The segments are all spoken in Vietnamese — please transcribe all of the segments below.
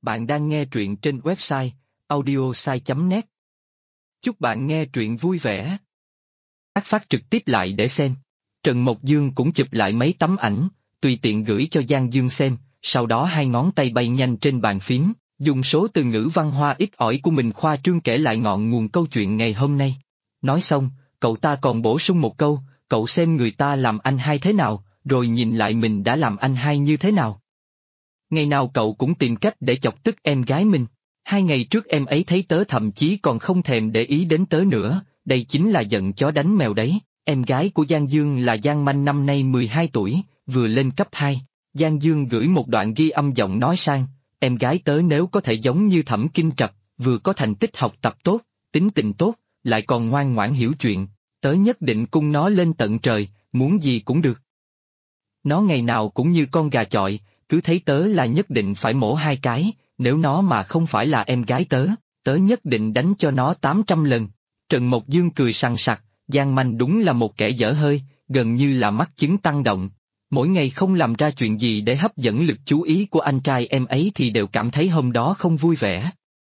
Bạn đang nghe truyện trên website audiosai.net. Chúc bạn nghe truyện vui vẻ. Phát trực tiếp lại để xem. Trần Mộc Dương cũng chụp lại mấy tấm ảnh, tùy tiện gửi cho Giang Dương xem, sau đó hai ngón tay bay nhanh trên bàn phím, dùng số từ ngữ văn hoa ít ỏi của mình khoa trương kể lại ngọn nguồn câu chuyện ngày hôm nay. Nói xong, cậu ta còn bổ sung một câu, cậu xem người ta làm anh hai thế nào, rồi nhìn lại mình đã làm anh hai như thế nào. Ngày nào cậu cũng tìm cách để chọc tức em gái mình. 2 ngày trước em ấy thấy tớ thậm chí còn không thèm để ý đến tớ nữa, đây chính là giận chó đánh mèo đấy. Em gái của Giang Dương là Giang Manh năm nay 12 tuổi, vừa lên cấp 2. Giang Dương gửi một đoạn ghi âm giọng nói sang, em gái tớ nếu có thể giống như Thẩm Kinh Trập, vừa có thành tích học tập tốt, tính tình tốt, lại còn ngoan ngoãn hiểu chuyện, tớ nhất định cung nó lên tận trời, muốn gì cũng được. Nó ngày nào cũng như con gà chọi, cứ thấy tớ là nhất định phải mổ 2 cái, nếu nó mà không phải là em gái tớ, tớ nhất định đánh cho nó 800 lần. Trần Mộc Dương cười sằng sặc, Giang Manh đúng là một kẻ dở hơi, gần như là mắc chứng tăng động. Mỗi ngày không làm ra chuyện gì để hấp dẫn lực chú ý của anh trai em ấy thì đều cảm thấy hôm đó không vui vẻ.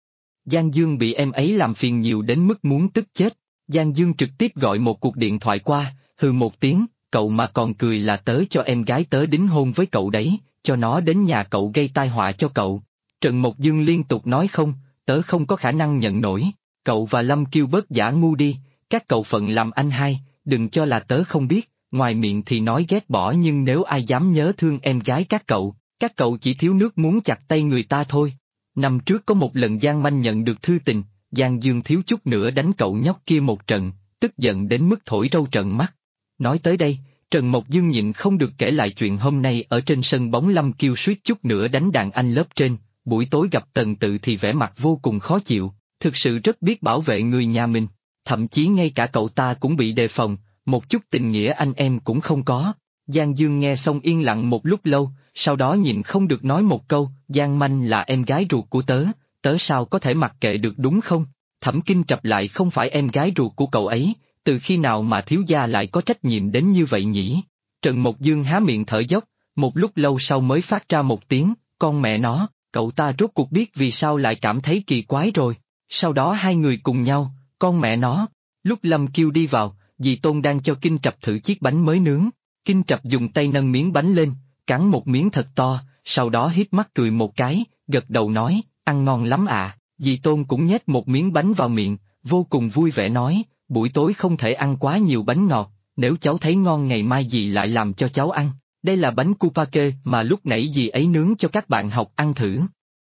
Giang Dương bị em ấy làm phiền nhiều đến mức muốn tức chết. Giang Dương trực tiếp gọi một cuộc điện thoại qua, hừ một tiếng, cậu mà còn cười là tớ cho em gái tớ đính hôn với cậu đấy, cho nó đến nhà cậu gây tai họa cho cậu. Trần Mộc Dương liên tục nói không, tớ không có khả năng nhận nổi, cậu và Lâm Kiêu bớt giả ngu đi, các cậu phận làm anh hai, đừng cho là tớ không biết, ngoài miệng thì nói ghét bỏ nhưng nếu ai dám nhớ thương em gái các cậu chỉ thiếu nước muốn chặt tay người ta thôi. Năm trước có một lần Giang Manh nhận được thư tình, Giang Dương thiếu chút nữa đánh cậu nhóc kia một trận, tức giận đến mức thổi râu trợn mắt. Nói tới đây, Trần Mộc Dương nhịn không được kể lại chuyện hôm nay ở trên sân bóng Lâm Kiêu suýt chút nữa đánh đàn anh lớp trên, buổi tối gặp Tần Tự thì vẻ mặt vô cùng khó chịu, thực sự rất biết bảo vệ người nhà mình, thậm chí ngay cả cậu ta cũng bị đề phòng, một chút tình nghĩa anh em cũng không có. Giang Dương nghe xong yên lặng một lúc lâu, sau đó nhịn không được nói một câu, Giang Manh là em gái ruột của tớ, tớ sao có thể mặc kệ được đúng không? Thẩm Kinh Trập lại không phải em gái ruột của cậu ấy, từ khi nào mà thiếu gia lại có trách nhiệm đến như vậy nhỉ? Trần Mộc Dương há miệng thở dốc, một lúc lâu sau mới phát ra một tiếng, con mẹ nó, cậu ta rốt cuộc biết vì sao lại cảm thấy kỳ quái rồi. Sau đó hai người cùng nhau, con mẹ nó. Lúc Lâm Kiêu đi vào, dì Tôn đang cho Kinh Trập thử chiếc bánh mới nướng. Kinh Trập dùng tay nâng miếng bánh lên, cắn một miếng thật to, sau đó híp mắt cười một cái, gật đầu nói, ăn ngon lắm à. Dì Tôn cũng nhét một miếng bánh vào miệng, vô cùng vui vẻ nói, buổi tối không thể ăn quá nhiều bánh ngọt, nếu cháu thấy ngon ngày mai dì lại làm cho cháu ăn. Đây là bánh Kupake mà lúc nãy dì ấy nướng cho các bạn học ăn thử.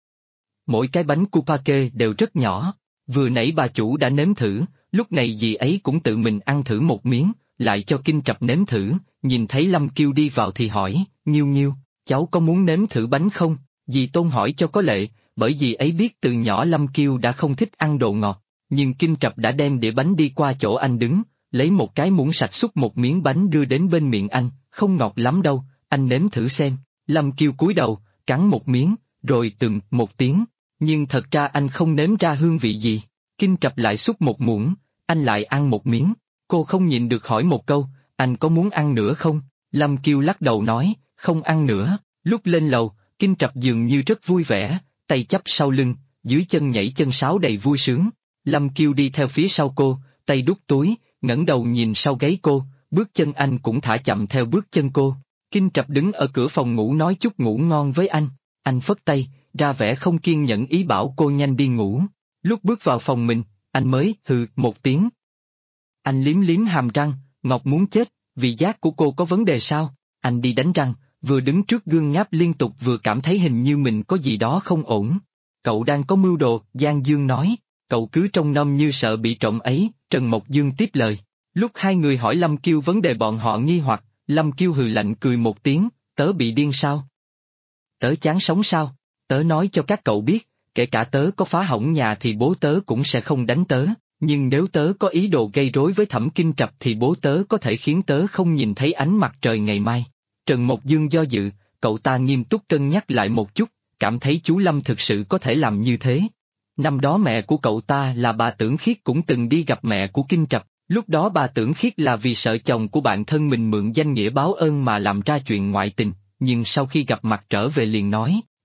Mỗi cái bánh Kupake đều rất nhỏ, vừa nãy bà chủ đã nếm thử, lúc này dì ấy cũng tự mình ăn thử một miếng, lại cho Kinh Trập nếm thử, nhìn thấy Lâm Kiêu đi vào thì hỏi, Nghiêu Nghiêu, cháu có muốn nếm thử bánh không? Dì Tôn hỏi cho có lệ, bởi dì ấy biết từ nhỏ Lâm Kiêu đã không thích ăn đồ ngọt, nhưng Kinh Trập đã đem đĩa bánh đi qua chỗ anh đứng, lấy một cái muỗng sạch xúc một miếng bánh đưa đến bên miệng anh, không ngọt lắm đâu, anh nếm thử xem. Lâm Kiêu cúi đầu, cắn một miếng, rồi từng một tiếng, nhưng thật ra anh không nếm ra hương vị gì. Kinh Trập lại xúc một muỗng, anh lại ăn một miếng, cô không nhịn được hỏi một câu, anh có muốn ăn nữa không? Lâm Kiêu lắc đầu nói, không ăn nữa. Lúc lên lầu, Kinh Trập dường như rất vui vẻ, tay chắp sau lưng, dưới chân nhảy chân sáo đầy vui sướng. Lâm Kiêu đi theo phía sau cô, tay đút túi, ngẩng đầu nhìn sau gáy cô, bước chân anh cũng thả chậm theo bước chân cô. Kinh Trập đứng ở cửa phòng ngủ nói chúc ngủ ngon với anh phất tay, ra vẻ không kiên nhẫn ý bảo cô nhanh đi ngủ. Lúc bước vào phòng mình, anh mới hừ một tiếng. Anh liếm liếm hàm răng, ngọt muốn chết, vị giác của cô có vấn đề sao? Anh đi đánh răng, vừa đứng trước gương ngáp liên tục vừa cảm thấy hình như mình có gì đó không ổn. Cậu đang có mưu đồ, Giang Dương nói, cậu cứ trông nom như sợ bị trộm ấy, Trần Mộc Dương tiếp lời. Lúc hai người hỏi Lâm Kiêu vấn đề bọn họ nghi hoặc, Lâm Kiêu hừ lạnh cười một tiếng, tớ bị điên sao? Tớ chán sống sao? Tớ nói cho các cậu biết, kể cả tớ có phá hỏng nhà thì bố tớ cũng sẽ không đánh tớ, nhưng nếu tớ có ý đồ gây rối với Thẩm Kinh Trập thì bố tớ có thể khiến tớ không nhìn thấy ánh mặt trời ngày mai. Trần Mộc Dương do dự, cậu ta nghiêm túc cân nhắc lại một chút, cảm thấy chú Lâm thực sự có thể làm như thế. Năm đó mẹ của cậu ta là bà Tưởng Khiết cũng từng đi gặp mẹ của Kinh Trập, lúc đó bà Tưởng Khiết là vì sợ chồng của bạn thân mình mượn danh nghĩa báo ơn mà làm ra chuyện ngoại tình, nhưng sau khi gặp mặt trở về liền nói,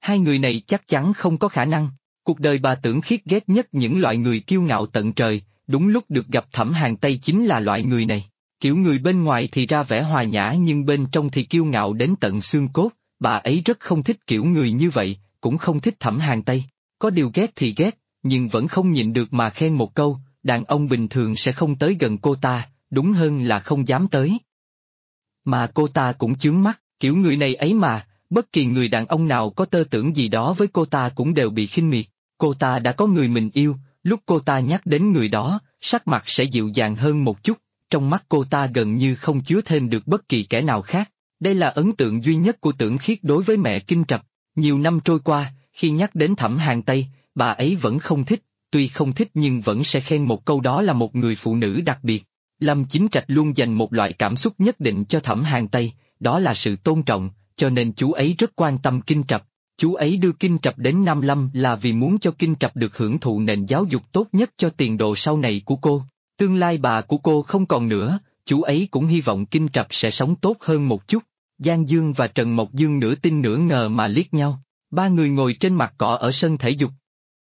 Hai người này chắc chắn không có khả năng. Cuộc đời bà Tưởng Khiết ghét nhất những loại người kiêu ngạo tận trời, đúng lúc được gặp Thẩm Hàn Tây chính là loại người này. Kiểu người bên ngoài thì ra vẻ hòa nhã nhưng bên trong thì kiêu ngạo đến tận xương cốt, bà ấy rất không thích kiểu người như vậy, cũng không thích Thẩm Hàn Tây. Có điều ghét thì ghét, nhưng vẫn không nhịn được mà khen một câu, đàn ông bình thường sẽ không tới gần cô ta, đúng hơn là không dám tới. Mà cô ta cũng chướng mắt, kiểu người này ấy mà, bất kỳ người đàn ông nào có tơ tưởng gì đó với cô ta cũng đều bị khinh miệt. Cô ta đã có người mình yêu, lúc cô ta nhắc đến người đó, sắc mặt sẽ dịu dàng hơn một chút, trong mắt cô ta gần như không chứa thêm được bất kỳ kẻ nào khác. Đây là ấn tượng duy nhất của Tưởng Khiết đối với mẹ Kinh Trập. Nhiều năm trôi qua, khi nhắc đến Thẩm Hàn Tây, bà ấy vẫn không thích, tuy không thích nhưng vẫn sẽ khen một câu đó là một người phụ nữ đặc biệt. Lâm Chính Trạch luôn dành một loại cảm xúc nhất định cho Thẩm Hàn Tây, đó là sự tôn trọng, cho nên chú ấy rất quan tâm Kinh Trập. Chú ấy đưa Kinh Trập đến Nam Lâm là vì muốn cho Kinh Trập được hưởng thụ nền giáo dục tốt nhất cho tiền đồ sau này của cô. Tương lai bà của cô không còn nữa, chú ấy cũng hy vọng Kinh Trập sẽ sống tốt hơn một chút. Giang Dương và Trần Mộc Dương nửa tin nửa ngờ mà liếc nhau. Ba người ngồi trên mặt cỏ ở sân thể dục.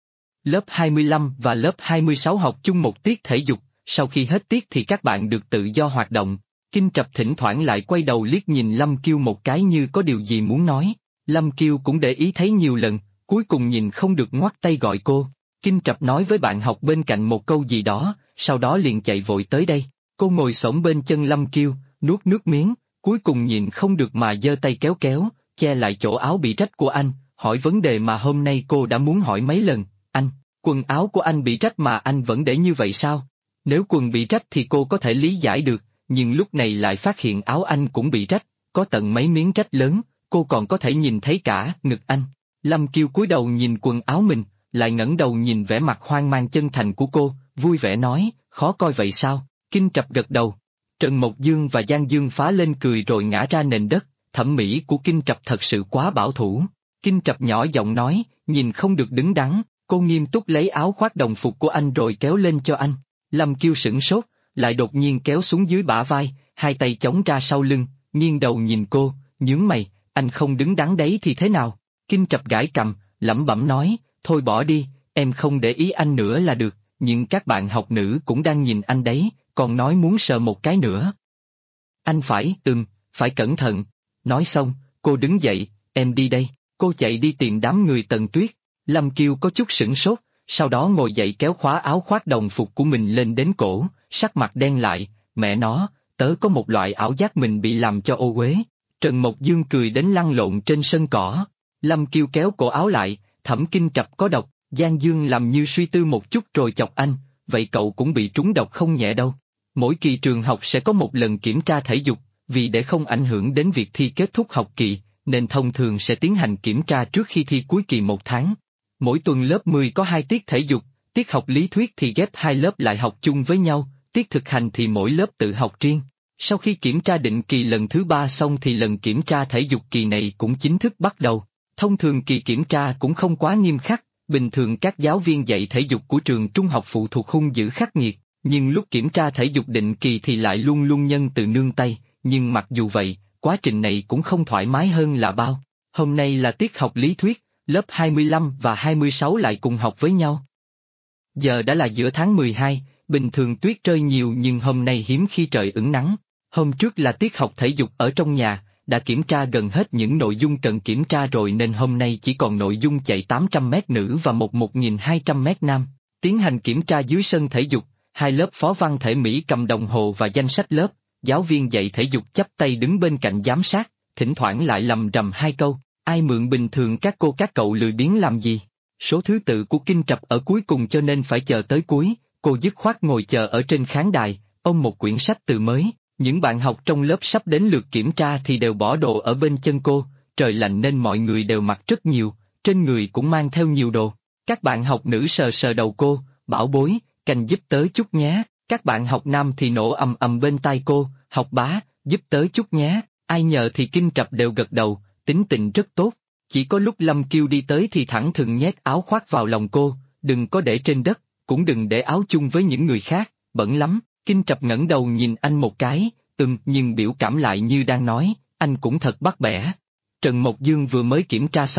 Lớp 25 và lớp 26 học chung một tiết thể dục, sau khi hết tiết thì các bạn được tự do hoạt động. Kinh Trập thỉnh thoảng lại quay đầu liếc nhìn Lâm Kiêu một cái như có điều gì muốn nói. Lâm Kiêu cũng để ý thấy nhiều lần, cuối cùng nhìn không được ngoắt tay gọi cô. Kinh Trập nói với bạn học bên cạnh một câu gì đó, sau đó liền chạy vội tới đây. Cô ngồi xổm bên chân Lâm Kiêu, nuốt nước miếng, cuối cùng nhìn không được mà giơ tay kéo kéo, che lại chỗ áo bị rách của anh, hỏi vấn đề mà hôm nay cô đã muốn hỏi mấy lần. Anh, quần áo của anh bị rách mà anh vẫn để như vậy sao? Nếu quần bị rách thì cô có thể lý giải được, nhưng lúc này lại phát hiện áo anh cũng bị rách, có tận mấy miếng rách lớn, cô còn có thể nhìn thấy cả ngực anh. Lâm Kiêu cúi đầu nhìn quần áo mình, lại ngẩng đầu nhìn vẻ mặt hoang mang chân thành của cô, vui vẻ nói, khó coi vậy sao? Kinh Trập gật đầu. Trần Mộc Dương và Giang Dương phá lên cười rồi ngã ra nền đất, thẩm mỹ của Kinh Trập thật sự quá bảo thủ. Kinh Trập nhỏ giọng nói, nhìn không được đứng đắn, cô nghiêm túc lấy áo khoác đồng phục của anh rồi kéo lên cho anh. Lâm Kiêu sửng sốt, lại đột nhiên kéo xuống dưới bả vai, hai tay chống ra sau lưng, nghiêng đầu nhìn cô, nhướng mày, anh không đứng đắn đấy thì thế nào? Kinh Trập gãi cằm, lẩm bẩm nói, thôi bỏ đi, em không để ý anh nữa là được, nhưng các bạn học nữ cũng đang nhìn anh đấy, còn nói muốn sờ một cái nữa. Anh phải cẩn thận. Nói xong, cô đứng dậy, em đi đây, cô chạy đi tìm đám người Tần Tuyết. Lâm Kiêu có chút sửng sốt, sau đó ngồi dậy kéo khóa áo khoác đồng phục của mình lên đến cổ, sắc mặt đen lại, mẹ nó, tớ có một loại ảo giác mình bị làm cho ô uế. Trần Mộc Dương cười đến lăn lộn trên sân cỏ. Lâm Kiêu kéo cổ áo lại, Thẩm Kinh Trập có độc. Giang Dương làm như suy tư một chút rồi chọc anh, vậy cậu cũng bị trúng độc không nhẹ đâu. Mỗi kỳ trường học sẽ có một lần kiểm tra thể dục, vì để không ảnh hưởng đến việc thi kết thúc học kỳ, nên thông thường sẽ tiến hành kiểm tra trước khi thi cuối kỳ một tháng. Mỗi tuần lớp 10 có 2 tiết thể dục, tiết học lý thuyết thì ghép hai lớp lại học chung với nhau, tiết thực hành thì mỗi lớp tự học riêng. Sau khi kiểm tra định kỳ lần thứ 3 xong thì lần kiểm tra thể dục kỳ này cũng chính thức bắt đầu. Thông thường kỳ kiểm tra cũng không quá nghiêm khắc, bình thường các giáo viên dạy thể dục của trường trung học phụ thuộc hung dữ khắc nghiệt, nhưng lúc kiểm tra thể dục định kỳ thì lại luôn luôn nhân từ nương tay, nhưng mặc dù vậy, quá trình này cũng không thoải mái hơn là bao. Hôm nay là tiết học lý thuyết, lớp 25 và 26 lại cùng học với nhau. Giờ đã là giữa tháng 12, bình thường tuyết rơi nhiều nhưng hôm nay hiếm khi trời ửng nắng. Hôm trước là tiết học thể dục ở trong nhà, đã kiểm tra gần hết những nội dung cần kiểm tra rồi nên hôm nay chỉ còn nội dung chạy 800m nữ và 1200m nam. Tiến hành kiểm tra dưới sân thể dục, hai lớp phó văn thể Mỹ cầm đồng hồ và danh sách lớp, giáo viên dạy thể dục chắp tay đứng bên cạnh giám sát, thỉnh thoảng lại lầm rầm hai câu, ai mượn bình thường các cô các cậu lười biếng làm gì. Số thứ tự của Kinh Trập ở cuối cùng cho nên phải chờ tới cuối, cô dứt khoát ngồi chờ ở trên khán đài, ôm một quyển sách từ mới. Những bạn học trong lớp sắp đến lượt kiểm tra thì đều bỏ đồ ở bên chân cô, trời lạnh nên mọi người đều mặc rất nhiều, trên người cũng mang theo nhiều đồ. Các bạn học nữ sờ sờ đầu cô, bảo bối, canh giúp tớ chút nhé. Các bạn học nam thì nổ ầm ầm bên tai cô, học bá, giúp tớ chút nhé. Ai nhờ thì Kinh Trập đều gật đầu, tính tình rất tốt. Chỉ có lúc Lâm Kiêu đi tới thì thẳng thừng nhét áo khoác vào lòng cô, đừng có để trên đất, cũng đừng để áo chung với những người khác, bẩn lắm. Kinh Trập ngẩng đầu nhìn anh một cái, nhưng biểu cảm lại như đang nói, anh cũng thật bắt bẻ. Trần Mộc Dương vừa mới kiểm tra xong,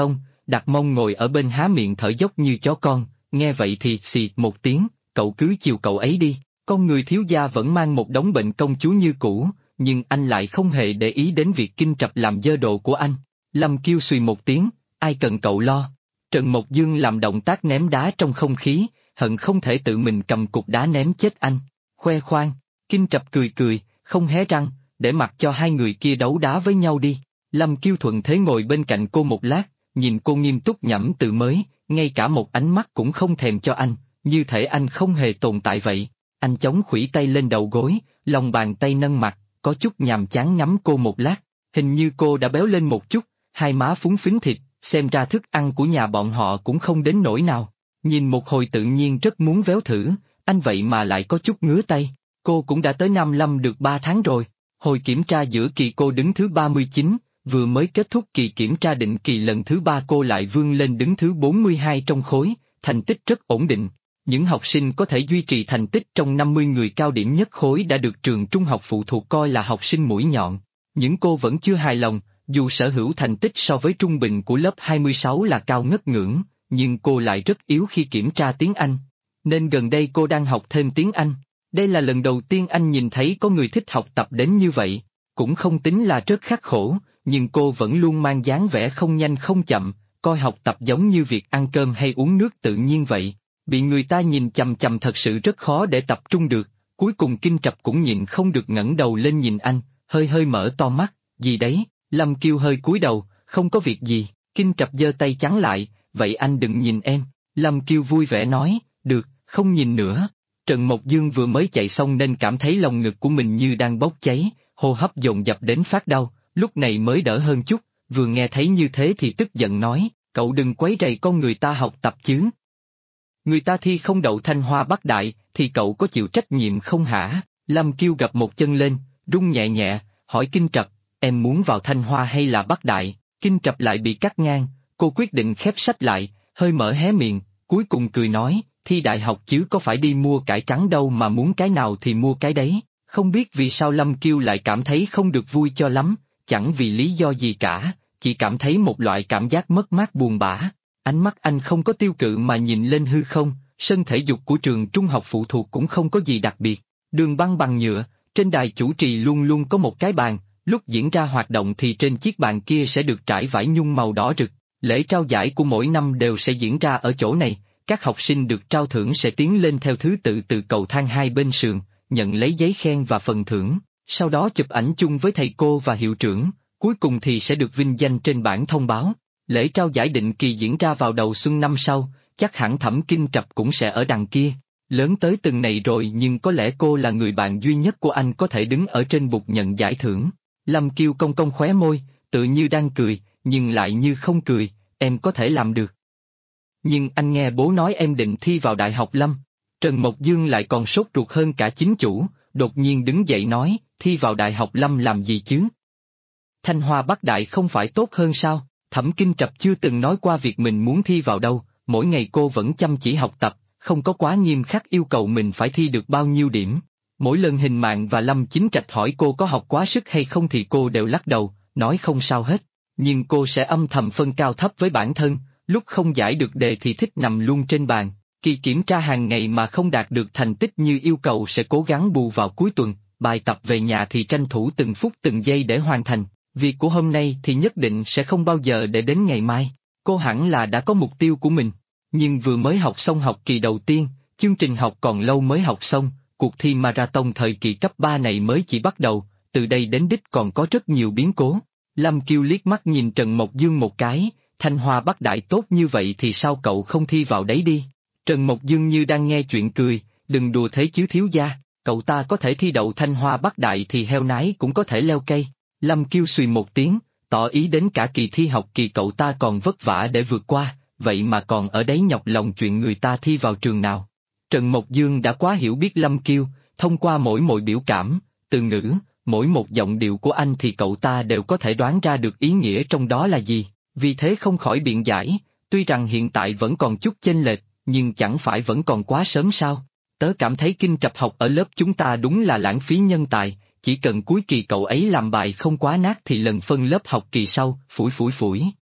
đặt mông ngồi ở bên há miệng thở dốc như chó con, nghe vậy thì xì một tiếng, cậu cứ chiều cậu ấy đi. Con người thiếu gia vẫn mang một đống bệnh công chúa như cũ, nhưng anh lại không hề để ý đến việc Kinh Trập làm dơ đồ của anh. Lâm Kiêu xùy một tiếng, ai cần cậu lo. Trần Mộc Dương làm động tác ném đá trong không khí, hận không thể tự mình cầm cục đá ném chết anh. Khoe khoang, Kinh Trập cười cười, không hé răng, để mặc cho hai người kia đấu đá với nhau đi. Lâm Kiêu thuận thế ngồi bên cạnh cô một lát, nhìn cô nghiêm túc nhẩm từ mới, ngay cả một ánh mắt cũng không thèm cho anh, như thể anh không hề tồn tại vậy. Anh chống khuỷu tay lên đầu gối, lòng bàn tay nâng mặt, có chút nhàm chán ngắm cô một lát. Hình như cô đã béo lên một chút, hai má phúng phính thịt, xem ra thức ăn của nhà bọn họ cũng không đến nỗi nào. Nhìn một hồi tự nhiên rất muốn véo thử, anh vậy mà lại có chút ngứa tay. Cô cũng đã tới Nam Lâm được 3 tháng rồi. Hồi kiểm tra giữa kỳ cô đứng thứ 39, vừa mới kết thúc kỳ kiểm tra định kỳ lần thứ 3 cô lại vươn lên đứng thứ 42 trong khối, thành tích rất ổn định. Những học sinh có thể duy trì thành tích trong 50 người cao điểm nhất khối đã được trường trung học phụ thuộc coi là học sinh mũi nhọn. Nhưng cô vẫn chưa hài lòng, dù sở hữu thành tích so với trung bình của lớp 26 là cao ngất ngưỡng, nhưng cô lại rất yếu khi kiểm tra tiếng Anh. Nên gần đây cô đang học thêm tiếng Anh. Đây là lần đầu tiên anh nhìn thấy có người thích học tập đến như vậy. Cũng không tính là rất khắc khổ, nhưng cô vẫn luôn mang dáng vẻ không nhanh không chậm, coi học tập giống như việc ăn cơm hay uống nước tự nhiên vậy. Bị người ta nhìn chằm chằm thật sự rất khó để tập trung được. Cuối cùng Kinh Trập cũng nhịn không được ngẩng đầu lên nhìn anh, hơi hơi mở to mắt, gì đấy. Lâm Kiêu hơi cúi đầu, không có việc gì. Kinh Trập giơ tay chắn lại, vậy anh đừng nhìn em. Lâm Kiêu vui vẻ nói, được, không nhìn nữa. Trần Mộc Dương vừa mới chạy xong nên cảm thấy lồng ngực của mình như đang bốc cháy, hô hấp dồn dập đến phát đau, lúc này mới đỡ hơn chút, vừa nghe thấy như thế thì tức giận nói, cậu đừng quấy rầy con người ta học tập chứ. Người ta thi không đậu Thanh Hoa Bắc Đại, thì cậu có chịu trách nhiệm không hả? Lâm Kiêu gập một chân lên, rung nhẹ nhẹ, hỏi Kinh Trập, em muốn vào Thanh Hoa hay là Bắc Đại? Kinh Trập lại bị cắt ngang, cô quyết định khép sách lại, hơi mở hé miệng, cuối cùng cười nói, thi đại học chứ có phải đi mua cải trắng đâu mà muốn cái nào thì mua cái đấy. Không biết vì sao Lâm Kiêu lại cảm thấy không được vui cho lắm, chẳng vì lý do gì cả, chỉ cảm thấy một loại cảm giác mất mát buồn bã. Ánh mắt anh không có tiêu cự mà nhìn lên hư không, sân thể dục của trường trung học phụ thuộc cũng không có gì đặc biệt. Đường băng bằng nhựa, trên đài chủ trì luôn luôn có một cái bàn, lúc diễn ra hoạt động thì trên chiếc bàn kia sẽ được trải vải nhung màu đỏ rực. Lễ trao giải của mỗi năm đều sẽ diễn ra ở chỗ này, các học sinh được trao thưởng sẽ tiến lên theo thứ tự từ cầu thang hai bên sườn, nhận lấy giấy khen và phần thưởng, sau đó chụp ảnh chung với thầy cô và hiệu trưởng, cuối cùng thì sẽ được vinh danh trên bảng thông báo. Lễ trao giải định kỳ diễn ra vào đầu xuân năm sau, chắc hẳn Thẩm Kinh Trập cũng sẽ ở đằng kia. Lớn tới từng này rồi nhưng có lẽ cô là người bạn duy nhất của anh có thể đứng ở trên bục nhận giải thưởng. Lâm Kiêu cong cong khóe môi, tự như đang cười, nhưng lại như không cười, em có thể làm được. Nhưng anh nghe bố nói em định thi vào Đại học Lâm. Trần Mộc Dương lại còn sốt ruột hơn cả chính chủ, đột nhiên đứng dậy nói, thi vào Đại học Lâm làm gì chứ? Thanh Hoa Bắc Đại không phải tốt hơn sao? Thẩm Kinh Trập chưa từng nói qua việc mình muốn thi vào đâu, mỗi ngày cô vẫn chăm chỉ học tập, không có quá nghiêm khắc yêu cầu mình phải thi được bao nhiêu điểm. Mỗi lần Hình Mạn và Lâm Chính Trạch hỏi cô có học quá sức hay không thì cô đều lắc đầu, nói không sao hết. Nhưng cô sẽ âm thầm phân cao thấp với bản thân, lúc không giải được đề thì thích nằm luôn trên bàn. Kỳ kiểm tra hàng ngày mà không đạt được thành tích như yêu cầu sẽ cố gắng bù vào cuối tuần, bài tập về nhà thì tranh thủ từng phút từng giây để hoàn thành. Việc của hôm nay thì nhất định sẽ không bao giờ để đến ngày mai. Cô hẳn là đã có mục tiêu của mình. Nhưng vừa mới học xong học kỳ đầu tiên, chương trình học còn lâu mới học xong, cuộc thi marathon thời kỳ cấp 3 này mới chỉ bắt đầu, từ đây đến đích còn có rất nhiều biến cố. Lâm Kiêu liếc mắt nhìn Trần Mộc Dương một cái, Thanh Hoa Bắc Đại tốt như vậy thì sao cậu không thi vào đấy đi? Trần Mộc Dương như đang nghe chuyện cười, đừng đùa thế chứ thiếu gia, cậu ta có thể thi đậu Thanh Hoa Bắc Đại thì heo nái cũng có thể leo cây. Lâm Kiêu xùy một tiếng, tỏ ý đến cả kỳ thi học kỳ cậu ta còn vất vả để vượt qua, vậy mà còn ở đấy nhọc lòng chuyện người ta thi vào trường nào. Trần Mộc Dương đã quá hiểu biết Lâm Kiêu, thông qua mỗi biểu cảm, từ ngữ, mỗi một giọng điệu của anh thì cậu ta đều có thể đoán ra được ý nghĩa trong đó là gì, vì thế không khỏi biện giải, tuy rằng hiện tại vẫn còn chút chênh lệch, nhưng chẳng phải vẫn còn quá sớm sao. Tớ cảm thấy Kinh Trập học ở lớp chúng ta đúng là lãng phí nhân tài, chỉ cần cuối kỳ cậu ấy làm bài không quá nát thì lần phân lớp học kỳ sau, phủi.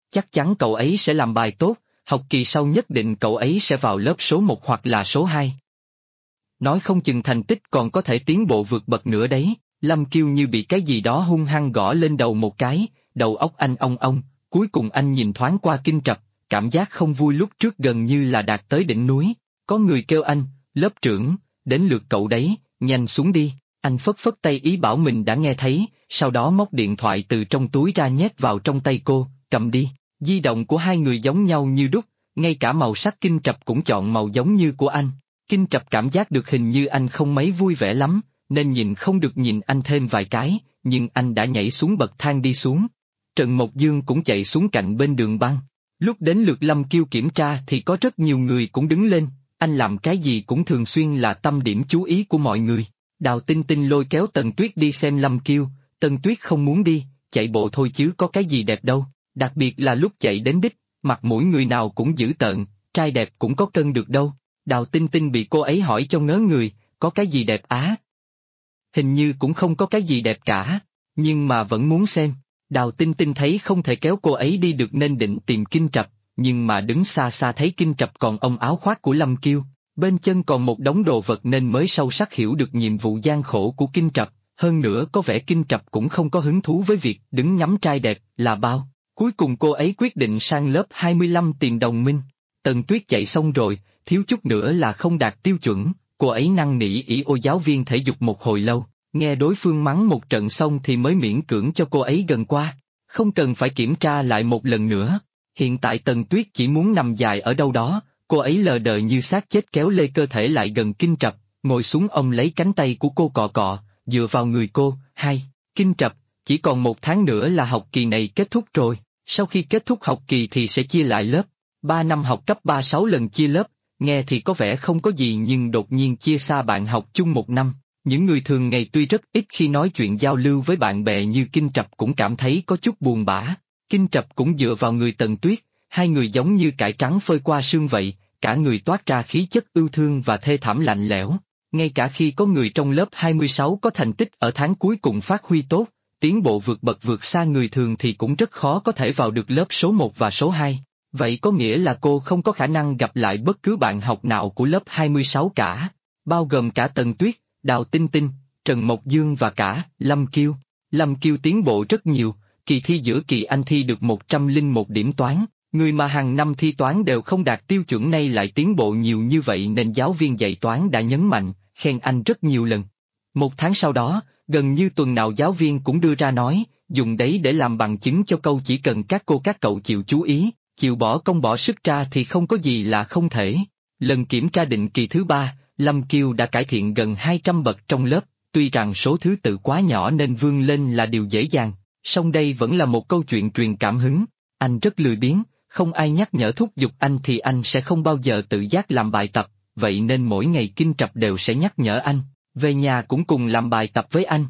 Chắc chắn cậu ấy sẽ làm bài tốt, học kỳ sau nhất định cậu ấy sẽ vào lớp số 1 hoặc là số 2. Nói không chừng thành tích còn có thể tiến bộ vượt bậc nữa đấy. Lâm Kiêu như bị cái gì đó hung hăng gõ lên đầu một cái, đầu óc anh ong ong, cuối cùng anh nhìn thoáng qua Kinh Trập, cảm giác không vui lúc trước gần như là đạt tới đỉnh núi. Có người kêu anh, lớp trưởng, đến lượt cậu đấy, nhanh xuống đi. Anh phất phất tay ý bảo mình đã nghe thấy, sau đó móc điện thoại từ trong túi ra nhét vào trong tay cô, cầm đi. Di động của hai người giống nhau như đúc, ngay cả màu sắc Kinh Trập cũng chọn màu giống như của anh. Kinh Trập cảm giác được hình như anh không mấy vui vẻ lắm, nên nhìn không được nhìn anh thêm vài cái, nhưng anh đã nhảy xuống bậc thang đi xuống. Trần Mộc Dương cũng chạy xuống cạnh bên đường băng. Lúc đến lượt Lâm Kiêu kiểm tra thì có rất nhiều người cũng đứng lên, anh làm cái gì cũng thường xuyên là tâm điểm chú ý của mọi người. Đào Tinh Tinh lôi kéo Tần Tuyết đi xem Lâm Kiêu, Tần Tuyết không muốn đi, chạy bộ thôi chứ có cái gì đẹp đâu, đặc biệt là lúc chạy đến đích, mặt mũi người nào cũng dữ tợn, trai đẹp cũng có cân được đâu. Đào Tinh Tinh bị cô ấy hỏi cho ngớ người, có cái gì đẹp á? Hình như cũng không có cái gì đẹp cả, nhưng mà vẫn muốn xem. Đào Tinh Tinh thấy không thể kéo cô ấy đi được nên định tìm Kinh Trập, nhưng mà đứng xa xa thấy Kinh Trập còn ôm áo khoác của Lâm Kiêu, bên chân còn một đống đồ vật nên mới sâu sắc hiểu được nhiệm vụ gian khổ của Kinh Trập, hơn nữa có vẻ Kinh Trập cũng không có hứng thú với việc đứng ngắm trai đẹp là bao. Cuối cùng cô ấy quyết định sang lớp 25 tìm đồng minh. Tần Tuyết chạy xong rồi, thiếu chút nữa là không đạt tiêu chuẩn, cô ấy năn nỉ ỷ ô giáo viên thể dục một hồi lâu, nghe đối phương mắng một trận xong thì mới miễn cưỡng cho cô ấy gần qua, không cần phải kiểm tra lại một lần nữa. Hiện tại Tần Tuyết chỉ muốn nằm dài ở đâu đó, cô ấy lờ đờ như xác chết kéo lê cơ thể lại gần Kinh Trập, ngồi xuống ôm lấy cánh tay của cô cọ cọ, dựa vào người cô. Kinh Trập, chỉ còn 1 tháng nữa là học kỳ này kết thúc rồi, sau khi kết thúc học kỳ thì sẽ chia lại lớp, 3 năm học cấp 3 6 lần chia lớp, nghe thì có vẻ không có gì nhưng đột nhiên chia xa bạn học chung 1 năm. Những người thường ngày tuy rất ít khi nói chuyện giao lưu với bạn bè như Kinh Trập cũng cảm thấy có chút buồn bã. Kinh Trập cũng dựa vào người Tần Tuyết, hai người giống như cải trắng phơi qua sương vậy, cả người toát ra khí chất ưu thương và thê thảm lạnh lẽo. Ngay cả khi có người trong lớp 26 có thành tích ở tháng cuối cùng phát huy tốt, tiến bộ vượt bậc vượt xa người thường thì cũng rất khó có thể vào được lớp số 1 và số 2. Vậy có nghĩa là cô không có khả năng gặp lại bất cứ bạn học nào của lớp 26 cả, bao gồm cả Tần Tuyết, Đào Tinh Tinh, Trần Mộc Dương và cả Lâm Kiêu. Lâm Kiêu tiến bộ rất nhiều, kỳ thi giữa kỳ anh thi được 101 điểm toán, người mà hàng năm thi toán đều không đạt tiêu chuẩn nay lại tiến bộ nhiều như vậy nên giáo viên dạy toán đã nhấn mạnh, khen anh rất nhiều lần. 1 tháng sau đó, gần như tuần nào giáo viên cũng đưa ra nói, dùng đấy để làm bằng chứng cho câu chỉ cần các cô các cậu chịu chú ý, chịu bỏ công bỏ sức ra thì không có gì là không thể. Lần kiểm tra định kỳ thứ 3, Lâm Kiêu đã cải thiện gần 200 bậc trong lớp, tuy rằng số thứ tự quá nhỏ nên vươn lên là điều dễ dàng, song đây vẫn là một câu chuyện truyền cảm hứng. Anh rất lười biếng, không ai nhắc nhở thúc giục anh thì anh sẽ không bao giờ tự giác làm bài tập, vậy nên mỗi ngày Kinh Trập đều sẽ nhắc nhở anh, về nhà cũng cùng làm bài tập với anh.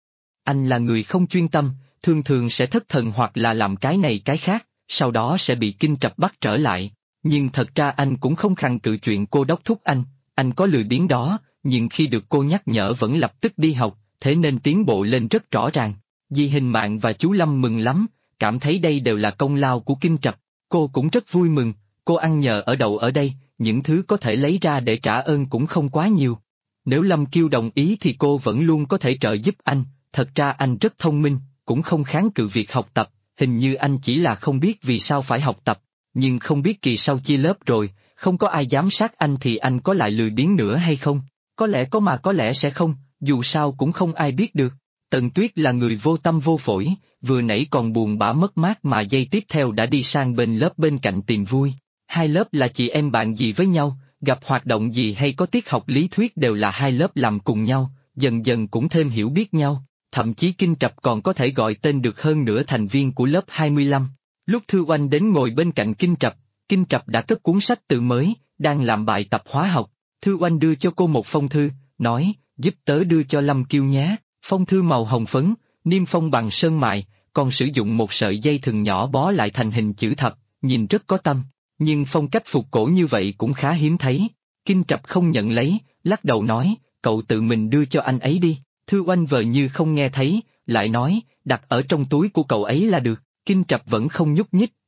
Anh là người không chuyên tâm, thường thường sẽ thất thần hoặc là làm cái này cái khác, sau đó sẽ bị Kinh Trập bắt trở lại. Nhưng thật ra anh cũng không khăng cự chuyện cô đốc thúc anh có lười biếng đó, nhưng khi được cô nhắc nhở vẫn lập tức đi học, thế nên tiến bộ lên rất rõ ràng. Dì Hình Mạn và chú Lâm mừng lắm, cảm thấy đây đều là công lao của Kinh Trập, cô cũng rất vui mừng, cô ăn nhờ ở đậu ở đây, những thứ có thể lấy ra để trả ơn cũng không quá nhiều. Nếu Lâm Kiêu đồng ý thì cô vẫn luôn có thể trợ giúp anh, thật ra anh rất thông minh, cũng không kháng cự việc học tập, hình như anh chỉ là không biết vì sao phải học tập, nhưng không biết kỳ sau chia lớp rồi, không có ai giám sát anh thì anh có lại lười biếng nữa hay không, có lẽ có mà có lẽ sẽ không, dù sao cũng không ai biết được. Tần Tuyết là người vô tâm vô phổi, vừa nãy còn buồn bã mất mát mà giây tiếp theo đã đi sang bên lớp bên cạnh tìm vui. Hai lớp là chị em bạn gì với nhau, gặp hoạt động gì hay có tiết học lý thuyết đều là hai lớp làm cùng nhau, dần dần cũng thêm hiểu biết nhau, thậm chí Kinh Trập còn có thể gọi tên được hơn nửa thành viên của lớp 25. Lúc Thư Oanh đến ngồi bên cạnh Kinh Trập đã cất cuốn sách từ mới, đang làm bài tập hóa học. Thư Oanh đưa cho cô một phong thư, nói, giúp tớ đưa cho Lâm Kiêu nhé. Phong thư màu hồng phấn, niêm phong bằng sơn mài, còn sử dụng một sợi dây thừng nhỏ bó lại thành hình chữ thập, nhìn rất có tâm, nhưng phong cách phục cổ như vậy cũng khá hiếm thấy. Kinh Trập không nhận lấy, lắc đầu nói, cậu tự mình đưa cho anh ấy đi. Thư Oanh vờ như không nghe thấy, lại nói, đặt ở trong túi của cậu ấy là được. Kinh Trập vẫn không nhúc nhích,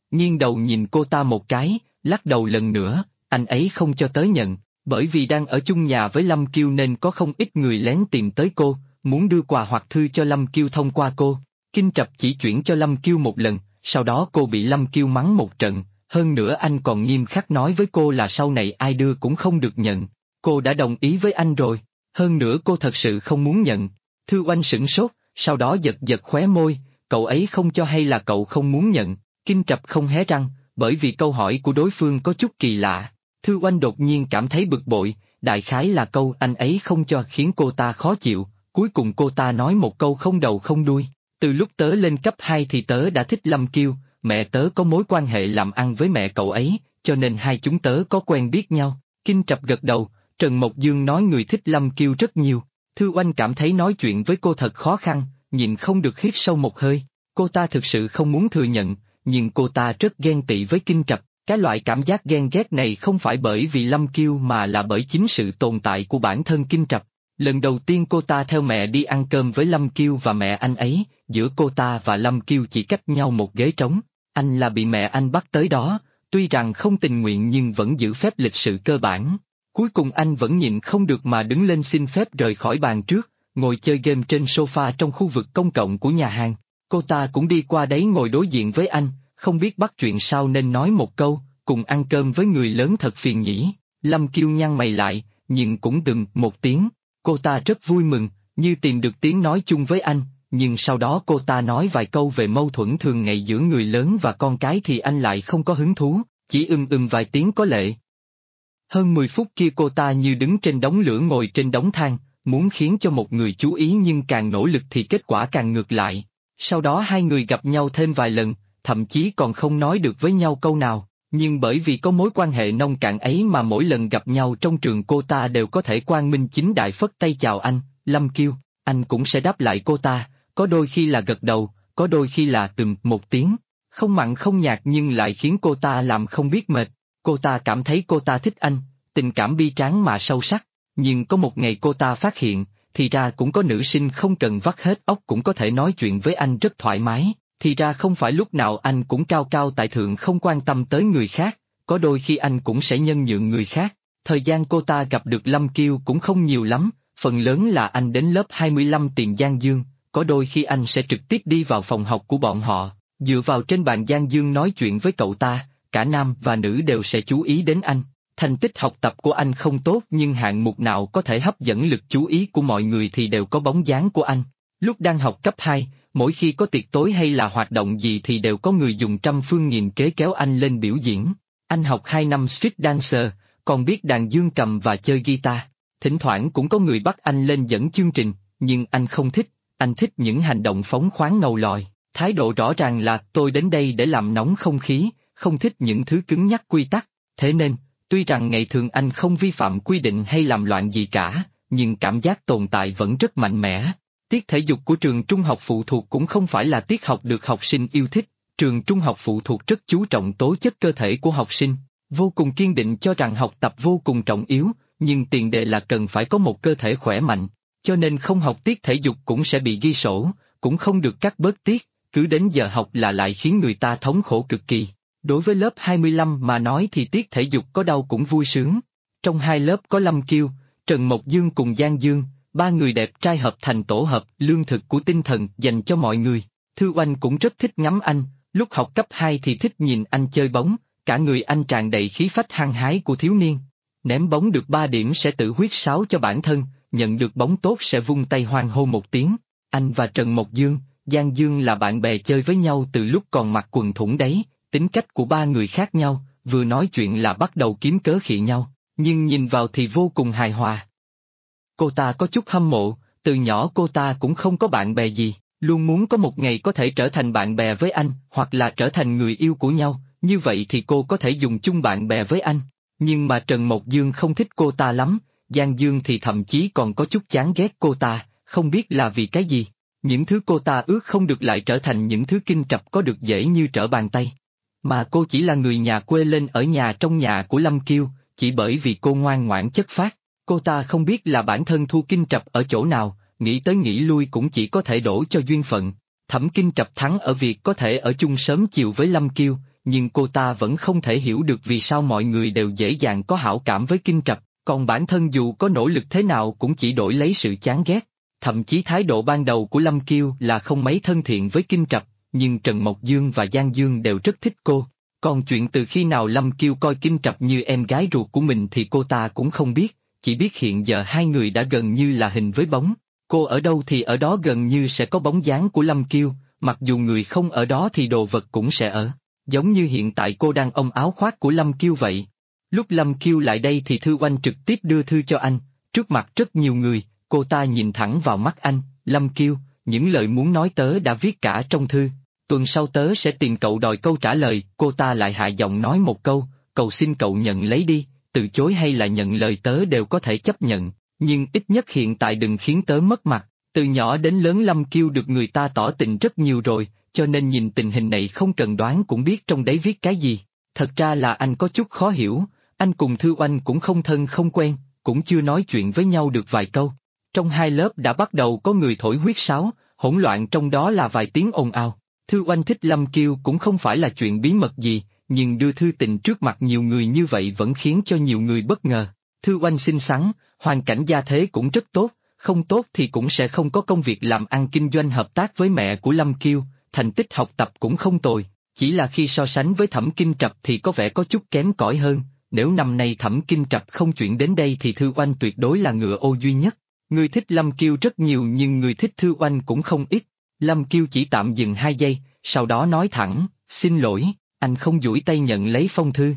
nghiêng đầu nhìn cô ta một cái, lắc đầu lần nữa, anh ấy không cho tới nhận, bởi vì đang ở chung nhà với Lâm Kiêu nên có không ít người lén tìm tới cô, muốn đưa quà hoặc thư cho Lâm Kiêu thông qua cô. Kinh Trập chỉ chuyển cho Lâm Kiêu một lần, sau đó cô bị Lâm Kiêu mắng một trận, hơn nữa anh còn nghiêm khắc nói với cô là sau này ai đưa cũng không được nhận. Cô đã đồng ý với anh rồi, hơn nữa cô thật sự không muốn nhận. Thư Oanh sửng sốt, sau đó giật giật khóe môi, cậu ấy không cho hay là cậu không muốn nhận? Kinh Trập không hé răng, bởi vì câu hỏi của đối phương có chút kỳ lạ. Thư Oanh đột nhiên cảm thấy bực bội, đại khái là câu anh ấy không cho khiến cô ta khó chịu, cuối cùng cô ta nói một câu không đầu không đuôi. Từ lúc tớ lên cấp 2 thì tớ đã thích Lâm Kiêu, mẹ tớ có mối quan hệ làm ăn với mẹ cậu ấy, cho nên hai chúng tớ có quen biết nhau. Kinh Trập gật đầu, Trần Mộc Dương nói người thích Lâm Kiêu rất nhiều. Thư Oanh cảm thấy nói chuyện với cô thật khó khăn, nhịn không được hít sâu một hơi. Cô ta thực sự không muốn thừa nhận, nhưng cô ta rất ghen tị với Kinh Trập. Cái loại cảm giác ghen ghét này không phải bởi vì Lâm Kiêu mà là bởi chính sự tồn tại của bản thân Kinh Trập. Lần đầu tiên cô ta theo mẹ đi ăn cơm với Lâm Kiêu và mẹ anh ấy, giữa cô ta và Lâm Kiêu chỉ cách nhau một ghế trống. Anh là bị mẹ anh bắt tới đó, tuy rằng không tình nguyện nhưng vẫn giữ phép lịch sự cơ bản. Cuối cùng anh vẫn nhịn không được mà đứng lên xin phép rời khỏi bàn trước, ngồi chơi game trên sofa trong khu vực công cộng của nhà hàng. Cô ta cũng đi qua đấy ngồi đối diện với anh, không biết bắt chuyện sao nên nói một câu, cùng ăn cơm với người lớn thật phiền nhỉ. Lâm Kiêu nhăn mày lại, nhưng cũng một tiếng. Cô ta rất vui mừng, như tìm được tiếng nói chung với anh, nhưng sau đó cô ta nói vài câu về mâu thuẫn thường ngày giữa người lớn và con cái thì anh lại không có hứng thú, chỉ vài tiếng có lệ. Hơn 10 phút kia cô ta như đứng trên đống lửa ngồi trên đống than, muốn khiến cho một người chú ý nhưng càng nỗ lực thì kết quả càng ngược lại. Sau đó hai người gặp nhau thêm vài lần, thậm chí còn không nói được với nhau câu nào, nhưng bởi vì có mối quan hệ nông cạn ấy mà mỗi lần gặp nhau trong trường cô ta đều có thể quang minh chính đại phất tay chào anh, Lâm Kiêu, anh cũng sẽ đáp lại cô ta, có đôi khi là gật đầu, có đôi khi là một tiếng, không mặn không nhạt nhưng lại khiến cô ta làm không biết mệt. Cô ta cảm thấy cô ta thích anh, tình cảm bi tráng mà sâu sắc, nhưng có một ngày cô ta phát hiện, thì ra cũng có nữ sinh không cần vắt hết óc cũng có thể nói chuyện với anh rất thoải mái, thì ra không phải lúc nào anh cũng cao cao tại thượng không quan tâm tới người khác, có đôi khi anh cũng sẽ nhân nhượng người khác. Thời gian cô ta gặp được Lâm Kiêu cũng không nhiều lắm, phần lớn là anh đến lớp 25 Tiền Giang Dương, có đôi khi anh sẽ trực tiếp đi vào phòng học của bọn họ, dựa vào trên bàn Giang Dương nói chuyện với cậu ta. Cả nam và nữ đều sẽ chú ý đến anh. Thành tích học tập của anh không tốt nhưng hạng mục nào có thể hấp dẫn lực chú ý của mọi người thì đều có bóng dáng của anh. Lúc đang học cấp 2, mỗi khi có tiệc tối hay là hoạt động gì thì đều có người dùng trăm phương nghìn kế kéo anh lên biểu diễn. Anh học 2 năm street dancer, còn biết đàn dương cầm và chơi guitar. Thỉnh thoảng cũng có người bắt anh lên dẫn chương trình, nhưng anh không thích, anh thích những hành động phóng khoáng ngầu lòi. Thái độ rõ ràng là tôi đến đây để làm nóng không khí, không thích những thứ cứng nhắc quy tắc, thế nên, tuy rằng ngày thường anh không vi phạm quy định hay làm loạn gì cả, nhưng cảm giác tồn tại vẫn rất mạnh mẽ. Tiết thể dục của trường trung học phụ thuộc cũng không phải là tiết học được học sinh yêu thích, trường trung học phụ thuộc rất chú trọng tố chất cơ thể của học sinh, vô cùng kiên định cho rằng học tập vô cùng trọng yếu, nhưng tiền đề là cần phải có một cơ thể khỏe mạnh, cho nên không học tiết thể dục cũng sẽ bị ghi sổ, cũng không được cắt bớt tiết, cứ đến giờ học là lại khiến người ta thống khổ cực kỳ. Đối với lớp 25 mà nói thì tiết thể dục có đau cũng vui sướng. Trong hai lớp có Lâm Kiêu, Trần Mộc Dương cùng Giang Dương, ba người đẹp trai hợp thành tổ hợp lương thực của tinh thần dành cho mọi người. Thư Oanh cũng rất thích ngắm anh, lúc học cấp 2 thì thích nhìn anh chơi bóng, cả người anh tràn đầy khí phách hăng hái của thiếu niên. Ném bóng được 3 điểm sẽ tự huyết sáo cho bản thân, nhận được bóng tốt sẽ vung tay hoan hô một tiếng. Anh và Trần Mộc Dương, Giang Dương là bạn bè chơi với nhau từ lúc còn mặc quần thủng đấy. Tính cách của ba người khác nhau, vừa nói chuyện là bắt đầu kiếm cớ khị nhau, nhưng nhìn vào thì vô cùng hài hòa. Cô ta có chút hâm mộ, từ nhỏ cô ta cũng không có bạn bè gì, luôn muốn có một ngày có thể trở thành bạn bè với anh, hoặc là trở thành người yêu của nhau, như vậy thì cô có thể dùng chung bạn bè với anh. Nhưng mà Trần Mộc Dương không thích cô ta lắm, Giang Dương thì thậm chí còn có chút chán ghét cô ta, không biết là vì cái gì. Những thứ cô ta ước không được lại trở thành những thứ Kinh Trập có được dễ như trở bàn tay. Mà cô chỉ là người nhà quê lên ở nhà trong nhà của Lâm Kiêu, chỉ bởi vì cô ngoan ngoãn chất phác, cô ta không biết là bản thân thua Kinh Trập ở chỗ nào, nghĩ tới nghĩ lui cũng chỉ có thể đổ cho duyên phận. Thẩm Kinh Trập thắng ở việc có thể ở chung sớm chiều với Lâm Kiêu, nhưng cô ta vẫn không thể hiểu được vì sao mọi người đều dễ dàng có hảo cảm với Kinh Trập, còn bản thân dù có nỗ lực thế nào cũng chỉ đổi lấy sự chán ghét. Thậm chí thái độ ban đầu của Lâm Kiêu là không mấy thân thiện với Kinh Trập, nhưng Trần Mộc Dương và Giang Dương đều rất thích cô. Còn chuyện từ khi nào Lâm Kiêu coi Kinh Trập như em gái ruột của mình thì cô ta cũng không biết, chỉ biết hiện giờ hai người đã gần như là hình với bóng. Cô ở đâu thì ở đó gần như sẽ có bóng dáng của Lâm Kiêu, mặc dù người không ở đó thì đồ vật cũng sẽ ở. Giống như hiện tại cô đang ôm áo khoác của Lâm Kiêu vậy. Lúc Lâm Kiêu lại đây thì Thư Oanh trực tiếp đưa thư cho anh, trước mặt rất nhiều người, cô ta nhìn thẳng vào mắt anh, Lâm Kiêu, những lời muốn nói tớ đã viết cả trong thư. Tuần sau tớ sẽ tìm cậu đòi câu trả lời, cô ta lại hạ giọng nói một câu, cầu xin cậu nhận lấy đi, từ chối hay là nhận lời tớ đều có thể chấp nhận, nhưng ít nhất hiện tại đừng khiến tớ mất mặt. Từ nhỏ đến lớn Lâm Kiêu được người ta tỏ tình rất nhiều rồi, cho nên nhìn tình hình này không cần đoán cũng biết trong đấy viết cái gì. Thật ra là anh có chút khó hiểu, anh cùng Thư Oanh cũng không thân không quen, cũng chưa nói chuyện với nhau được vài câu. Trong hai lớp đã bắt đầu có người thổi huyết sáo, hỗn loạn trong đó là vài tiếng ồn ào. Thư Oanh thích Lâm Kiêu cũng không phải là chuyện bí mật gì, nhưng đưa thư tình trước mặt nhiều người như vậy vẫn khiến cho nhiều người bất ngờ. Thư Oanh xinh xắn, hoàn cảnh gia thế cũng rất tốt, không tốt thì cũng sẽ không có công việc làm ăn kinh doanh hợp tác với mẹ của Lâm Kiêu, thành tích học tập cũng không tồi, chỉ là khi so sánh với Thẩm Kinh Trập thì có vẻ có chút kém cỏi hơn. Nếu năm nay Thẩm Kinh Trập không chuyển đến đây thì Thư Oanh tuyệt đối là ngựa ô duy nhất. Người thích Lâm Kiêu rất nhiều nhưng người thích Thư Oanh cũng không ít. Lâm Kiêu chỉ tạm dừng 2 giây, sau đó nói thẳng, xin lỗi, anh không duỗi tay nhận lấy phong thư.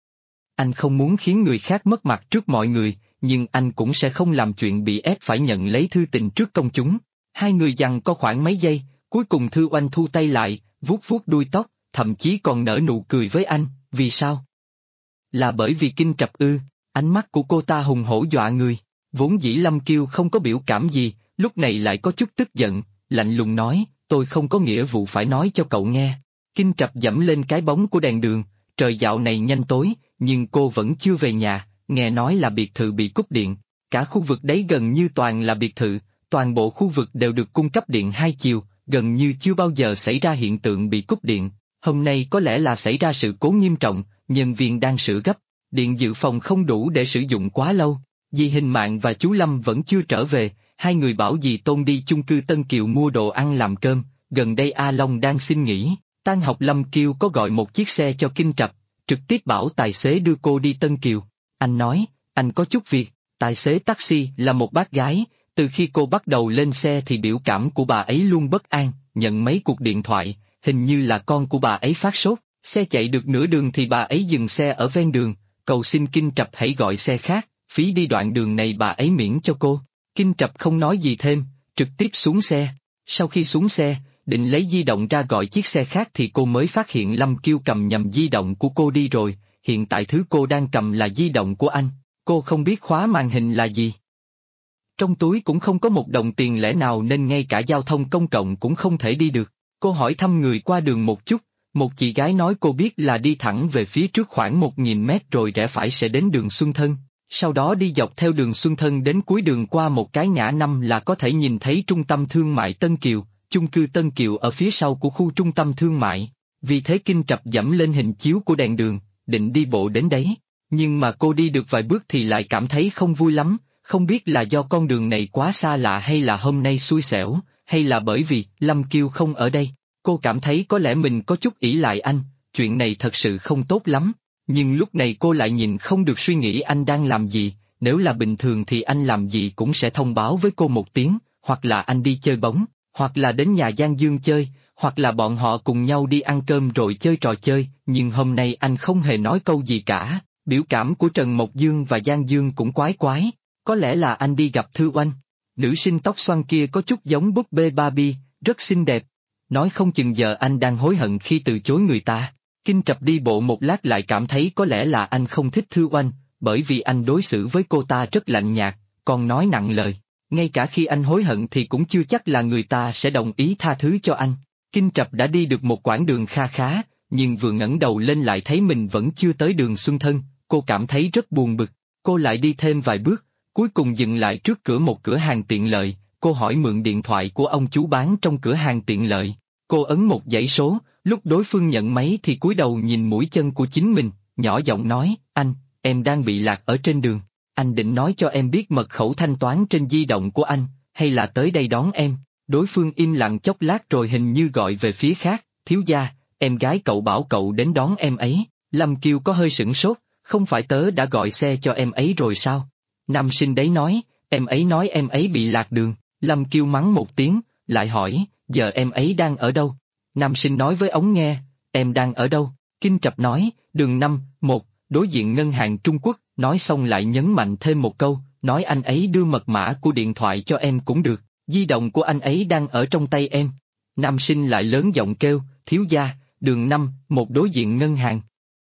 Anh không muốn khiến người khác mất mặt trước mọi người, nhưng anh cũng sẽ không làm chuyện bị ép phải nhận lấy thư tình trước công chúng. Hai người giằng co khoảng mấy giây, cuối cùng Thư Oanh thu tay lại, vuốt vuốt đuôi tóc, thậm chí còn nở nụ cười với anh, vì sao? Là bởi vì Kinh Trập ư? Ánh mắt của cô ta hùng hổ dọa người, vốn dĩ Lâm Kiêu không có biểu cảm gì, lúc này lại có chút tức giận, lạnh lùng nói, tôi không có nghĩa vụ phải nói cho cậu nghe. Kinh Trập dẫm lên cái bóng của đèn đường, trời dạo này nhanh tối, nhưng cô vẫn chưa về nhà, nghe nói là biệt thự bị cúp điện, cả khu vực đấy gần như toàn là biệt thự, toàn bộ khu vực đều được cung cấp điện 2 chiều, gần như chưa bao giờ xảy ra hiện tượng bị cúp điện. Hôm nay có lẽ là xảy ra sự cố nghiêm trọng, nhân viên đang sửa gấp, điện dự phòng không đủ để sử dụng quá lâu. Dì Hình Mạn và chú Lâm vẫn chưa trở về, hai người bảo dì Tôn đi chung cư Tân Kiều mua đồ ăn làm cơm, gần đây A Long đang xin nghỉ, tan học Lâm Kiêu có gọi một chiếc xe cho Kinh Trập, trực tiếp bảo tài xế đưa cô đi Tân Kiều. Anh nói, anh có chút việc, tài xế taxi là một bác gái, từ khi cô bắt đầu lên xe thì biểu cảm của bà ấy luôn bất an, nhận mấy cuộc điện thoại, hình như là con của bà ấy phát sốt, xe chạy được nửa đường thì bà ấy dừng xe ở ven đường, cầu xin Kinh Trập hãy gọi xe khác, phí đi đoạn đường này bà ấy miễn cho cô. Kinh Trập không nói gì thêm, trực tiếp xuống xe. Sau khi xuống xe, định lấy di động ra gọi chiếc xe khác thì cô mới phát hiện Lâm Kiêu cầm nhầm di động của cô đi rồi, hiện tại thứ cô đang cầm là di động của anh, cô không biết khóa màn hình là gì. Trong túi cũng không có một đồng tiền lẻ nào nên ngay cả giao thông công cộng cũng không thể đi được. Cô hỏi thăm người qua đường một chút, một chị gái nói cô biết là đi thẳng về phía trước khoảng 1.000 mét rồi rẽ phải sẽ đến đường Xuân Thân, sau đó đi dọc theo đường Xuân Thân đến cuối đường qua một cái ngã năm là có thể nhìn thấy trung tâm thương mại Tân Kiều, chung cư Tân Kiều ở phía sau của khu trung tâm thương mại. Vì thế Kinh Trập dẫm lên hình chiếu của đèn đường, định đi bộ đến đấy, nhưng mà cô đi được vài bước thì lại cảm thấy không vui lắm, không biết là do con đường này quá xa lạ hay là hôm nay xui xẻo, hay là bởi vì Lâm Kiêu không ở đây. Cô cảm thấy có lẽ mình có chút ỷ lại anh, chuyện này thật sự không tốt lắm, nhưng lúc này cô lại nhìn không được suy nghĩ anh đang làm gì, nếu là bình thường thì anh làm gì cũng sẽ thông báo với cô một tiếng, hoặc là anh đi chơi bóng, hoặc là đến nhà Giang Dương chơi, hoặc là bọn họ cùng nhau đi ăn cơm rồi chơi trò chơi, nhưng hôm nay anh không hề nói câu gì cả. Biểu cảm của Trần Mộc Dương và Giang Dương cũng quái quái, có lẽ là anh đi gặp Thư Oanh. Nữ sinh tóc xoăn kia có chút giống búp bê Barbie, rất xinh đẹp. Nói không chừng giờ anh đang hối hận khi từ chối người ta. Kinh Trập đi bộ một lát lại cảm thấy có lẽ là anh không thích Thư Oanh, bởi vì anh đối xử với cô ta rất lạnh nhạt, còn nói nặng lời. Ngay cả khi anh hối hận thì cũng chưa chắc là người ta sẽ đồng ý tha thứ cho anh. Kinh Trập đã đi được một quãng đường kha khá, nhưng vừa ngẩng đầu lên lại thấy mình vẫn chưa tới đường Xuân Thân, cô cảm thấy rất buồn bực. Cô lại đi thêm vài bước, cuối cùng dừng lại trước cửa một cửa hàng tiện lợi, cô hỏi mượn điện thoại của ông chú bán trong cửa hàng tiện lợi. Cô ấn một dãy số, Lúc đối phương nhận máy thì cúi đầu nhìn mũi chân của chính mình, nhỏ giọng nói, anh, em đang bị lạc ở trên đường. Anh định nói cho em biết mật khẩu thanh toán trên di động của anh, hay là tới đây đón em? Đối phương im lặng chốc lát rồi hình như gọi về phía khác, thiếu gia, em gái cậu bảo cậu đến đón em ấy. Lâm Kiều có hơi sửng sốt, không phải tớ đã gọi xe cho em ấy rồi sao? Nam sinh đấy nói em ấy bị lạc đường. Lâm Kiều mắng một tiếng, lại hỏi, giờ em ấy đang ở đâu? Nam sinh nói với ống nghe, em đang ở đâu? Kinh Trập nói, đường 5-1, đối diện ngân hàng Trung Quốc, nói xong lại nhấn mạnh thêm một câu, nói anh ấy đưa mật mã của điện thoại cho em cũng được, di động của anh ấy đang ở trong tay em. Nam sinh lại lớn giọng kêu, thiếu gia, đường 5-1 đối diện ngân hàng.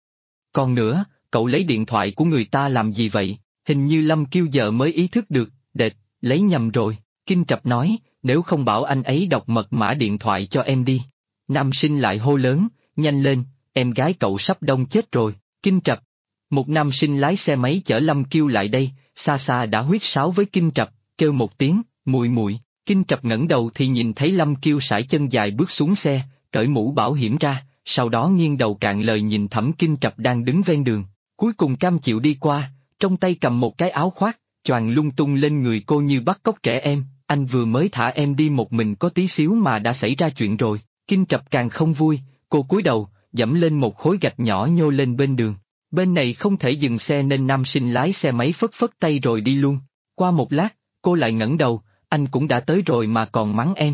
Còn nữa, cậu lấy điện thoại của người ta làm gì vậy? Hình như Lâm Kiều giờ mới ý thức được, đệt, lấy nhầm rồi. Kinh Trập nói, nếu không bảo anh ấy đọc mật mã điện thoại cho em đi. Nam sinh lại hô lớn, nhanh lên, em gái cậu sắp đông chết rồi. Kinh Trập. Một nam sinh lái xe máy chở Lâm Kiều lại đây, xa xa đã huýt sáo với Kinh Trập, kêu một tiếng, mùi mùi. Kinh Trập ngẩng đầu thì nhìn thấy Lâm Kiều sải chân dài bước xuống xe, cởi mũ bảo hiểm ra, sau đó nghiêng đầu cạn lời nhìn Thẩm Kinh Trập đang đứng ven đường, cuối cùng cam chịu đi qua, trong tay cầm một cái áo khoác, choàng lung tung lên người cô như bắt cóc trẻ em, anh vừa mới thả em đi một mình có tí xíu mà đã xảy ra chuyện rồi. Kinh Trập càng không vui, cô cúi đầu, dẫm lên một khối gạch nhỏ nhô lên bên đường. Bên này không thể dừng xe nên nam sinh lái xe máy phất phất tay rồi đi luôn. Qua một lát, cô lại ngẩng đầu, anh cũng đã tới rồi mà còn mắng em.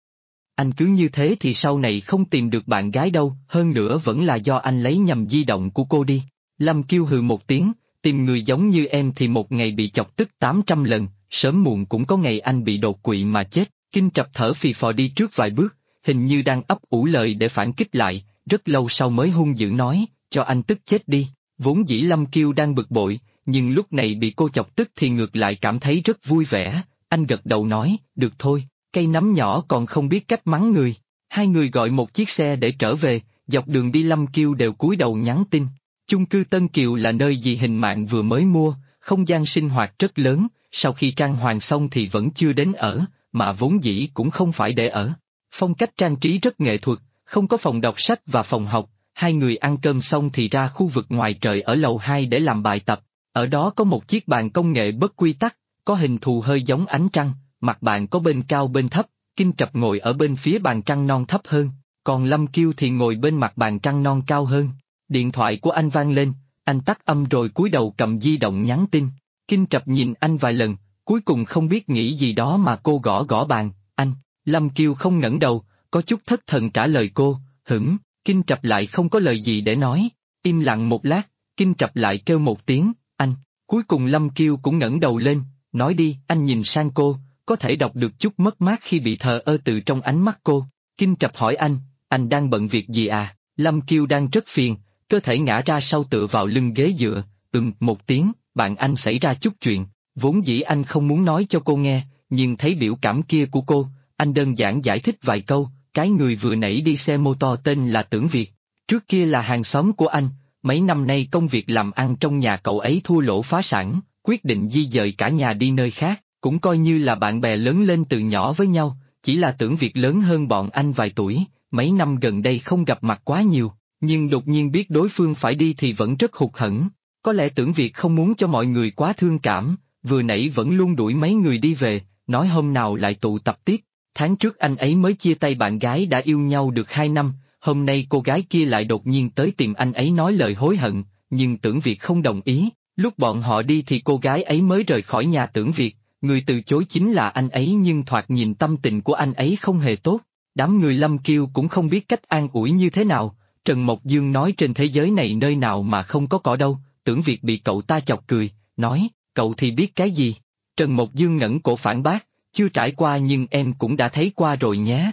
Anh cứ như thế thì sau này không tìm được bạn gái đâu, hơn nữa vẫn là do anh lấy nhầm di động của cô đi. Lâm Kiều hừ một tiếng, tìm người giống như em thì một ngày bị chọc tức 800 lần, sớm muộn cũng có ngày anh bị đột quỵ mà chết. Kinh Trập thở phì phò đi trước vài bước, hình như đang ấp ủ lời để phản kích lại, rất lâu sau mới hung dữ nói, cho anh tức chết đi. Vốn dĩ Lâm Kiều đang bực bội, nhưng lúc này bị cô chọc tức thì ngược lại cảm thấy rất vui vẻ, anh gật đầu nói, được thôi, cây nấm nhỏ còn không biết cách mắng người. Hai người gọi một chiếc xe để trở về, dọc đường đi Lâm Kiều đều cúi đầu nhắn tin. Chung cư Tân Kiều là nơi dì Hình Mạn vừa mới mua, không gian sinh hoạt rất lớn, sau khi trang hoàng xong thì vẫn chưa đến ở, mà vốn dĩ cũng không phải để ở. Phong cách trang trí rất nghệ thuật, không có phòng đọc sách và phòng học, hai người ăn cơm xong thì ra khu vực ngoài trời ở lầu 2 để làm bài tập, ở đó có một chiếc bàn công nghệ bất quy tắc, có hình thù hơi giống ánh trăng, mặt bàn có bên cao bên thấp, Kinh Trập ngồi ở bên phía bàn trăng non thấp hơn, còn Lâm Kiều thì ngồi bên mặt bàn trăng non cao hơn. Điện thoại của anh vang lên, anh tắt âm rồi cúi đầu cầm di động nhắn tin. Kinh Trập nhìn anh vài lần, cuối cùng không biết nghĩ gì đó mà cô gõ gõ bàn, anh. Lâm Kiều không ngẩng đầu, có chút thất thần trả lời cô, hửng. Kinh Trập lại không có lời gì để nói, im lặng một lát, Kinh Trập lại kêu một tiếng, anh. Cuối cùng Lâm Kiều cũng ngẩng đầu lên, nói đi. Anh nhìn sang cô, có thể đọc được chút mất mát khi bị thờ ơ từ trong ánh mắt cô. Kinh Trập hỏi anh đang bận việc gì à? Lâm Kiều đang rất phiền, cơ thể ngã ra sau tựa vào lưng ghế dựa, một tiếng, bạn anh xảy ra chút chuyện, vốn dĩ anh không muốn nói cho cô nghe, nhưng thấy biểu cảm kia của cô, anh đơn giản giải thích vài câu, cái người vừa nãy đi xe mô tô tên là Tưởng Việt, trước kia là hàng xóm của anh, mấy năm nay công việc làm ăn trong nhà cậu ấy thua lỗ phá sản, quyết định di dời cả nhà đi nơi khác, cũng coi như là bạn bè lớn lên từ nhỏ với nhau, chỉ là Tưởng Việt lớn hơn bọn anh vài tuổi, mấy năm gần đây không gặp mặt quá nhiều. Nhưng đột nhiên biết đối phương phải đi thì vẫn rất hụt hẫng. Có lẽ Tưởng Việt không muốn cho mọi người quá thương cảm, vừa nãy vẫn luôn đuổi mấy người đi về, nói hôm nào lại tụ tập tiếp. Tháng trước anh ấy mới chia tay bạn gái đã yêu nhau được 2 năm, hôm nay cô gái kia lại đột nhiên tới tìm anh ấy nói lời hối hận, nhưng Tưởng Việt không đồng ý. Lúc bọn họ đi thì cô gái ấy mới rời khỏi nhà Tưởng Việt, người từ chối chính là anh ấy nhưng thoạt nhìn tâm tình của anh ấy không hề tốt. Đám người Lâm Kiều cũng không biết cách an ủi như thế nào. Trần Mộc Dương nói trên thế giới này nơi nào mà không có cỏ đâu, Tưởng Việt bị cậu ta chọc cười, nói, cậu thì biết cái gì? Trần Mộc Dương ngẩng cổ phản bác, chưa trải qua nhưng em cũng đã thấy qua rồi nhé.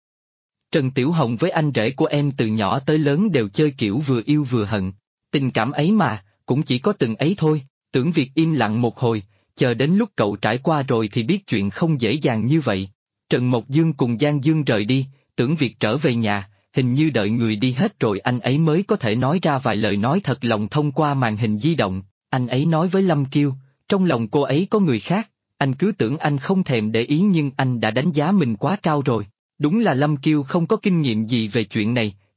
Trần Tiểu Hồng với anh rể của em từ nhỏ tới lớn đều chơi kiểu vừa yêu vừa hận, tình cảm ấy mà, cũng chỉ có từng ấy thôi. Tưởng Việt im lặng một hồi, chờ đến lúc cậu trải qua rồi thì biết chuyện không dễ dàng như vậy. Trần Mộc Dương cùng Giang Dương rời đi, Tưởng Việt trở về nhà. Hình như đợi người đi hết rồi anh ấy mới có thể nói ra vài lời nói thật lòng thông qua màn hình di động. Anh ấy nói với Lâm Kiều, trong lòng cô ấy có người khác, anh cứ tưởng anh không thèm để ý nhưng anh đã đánh giá mình quá cao rồi. Đúng là Lâm Kiều không có kinh nghiệm gì về chuyện này,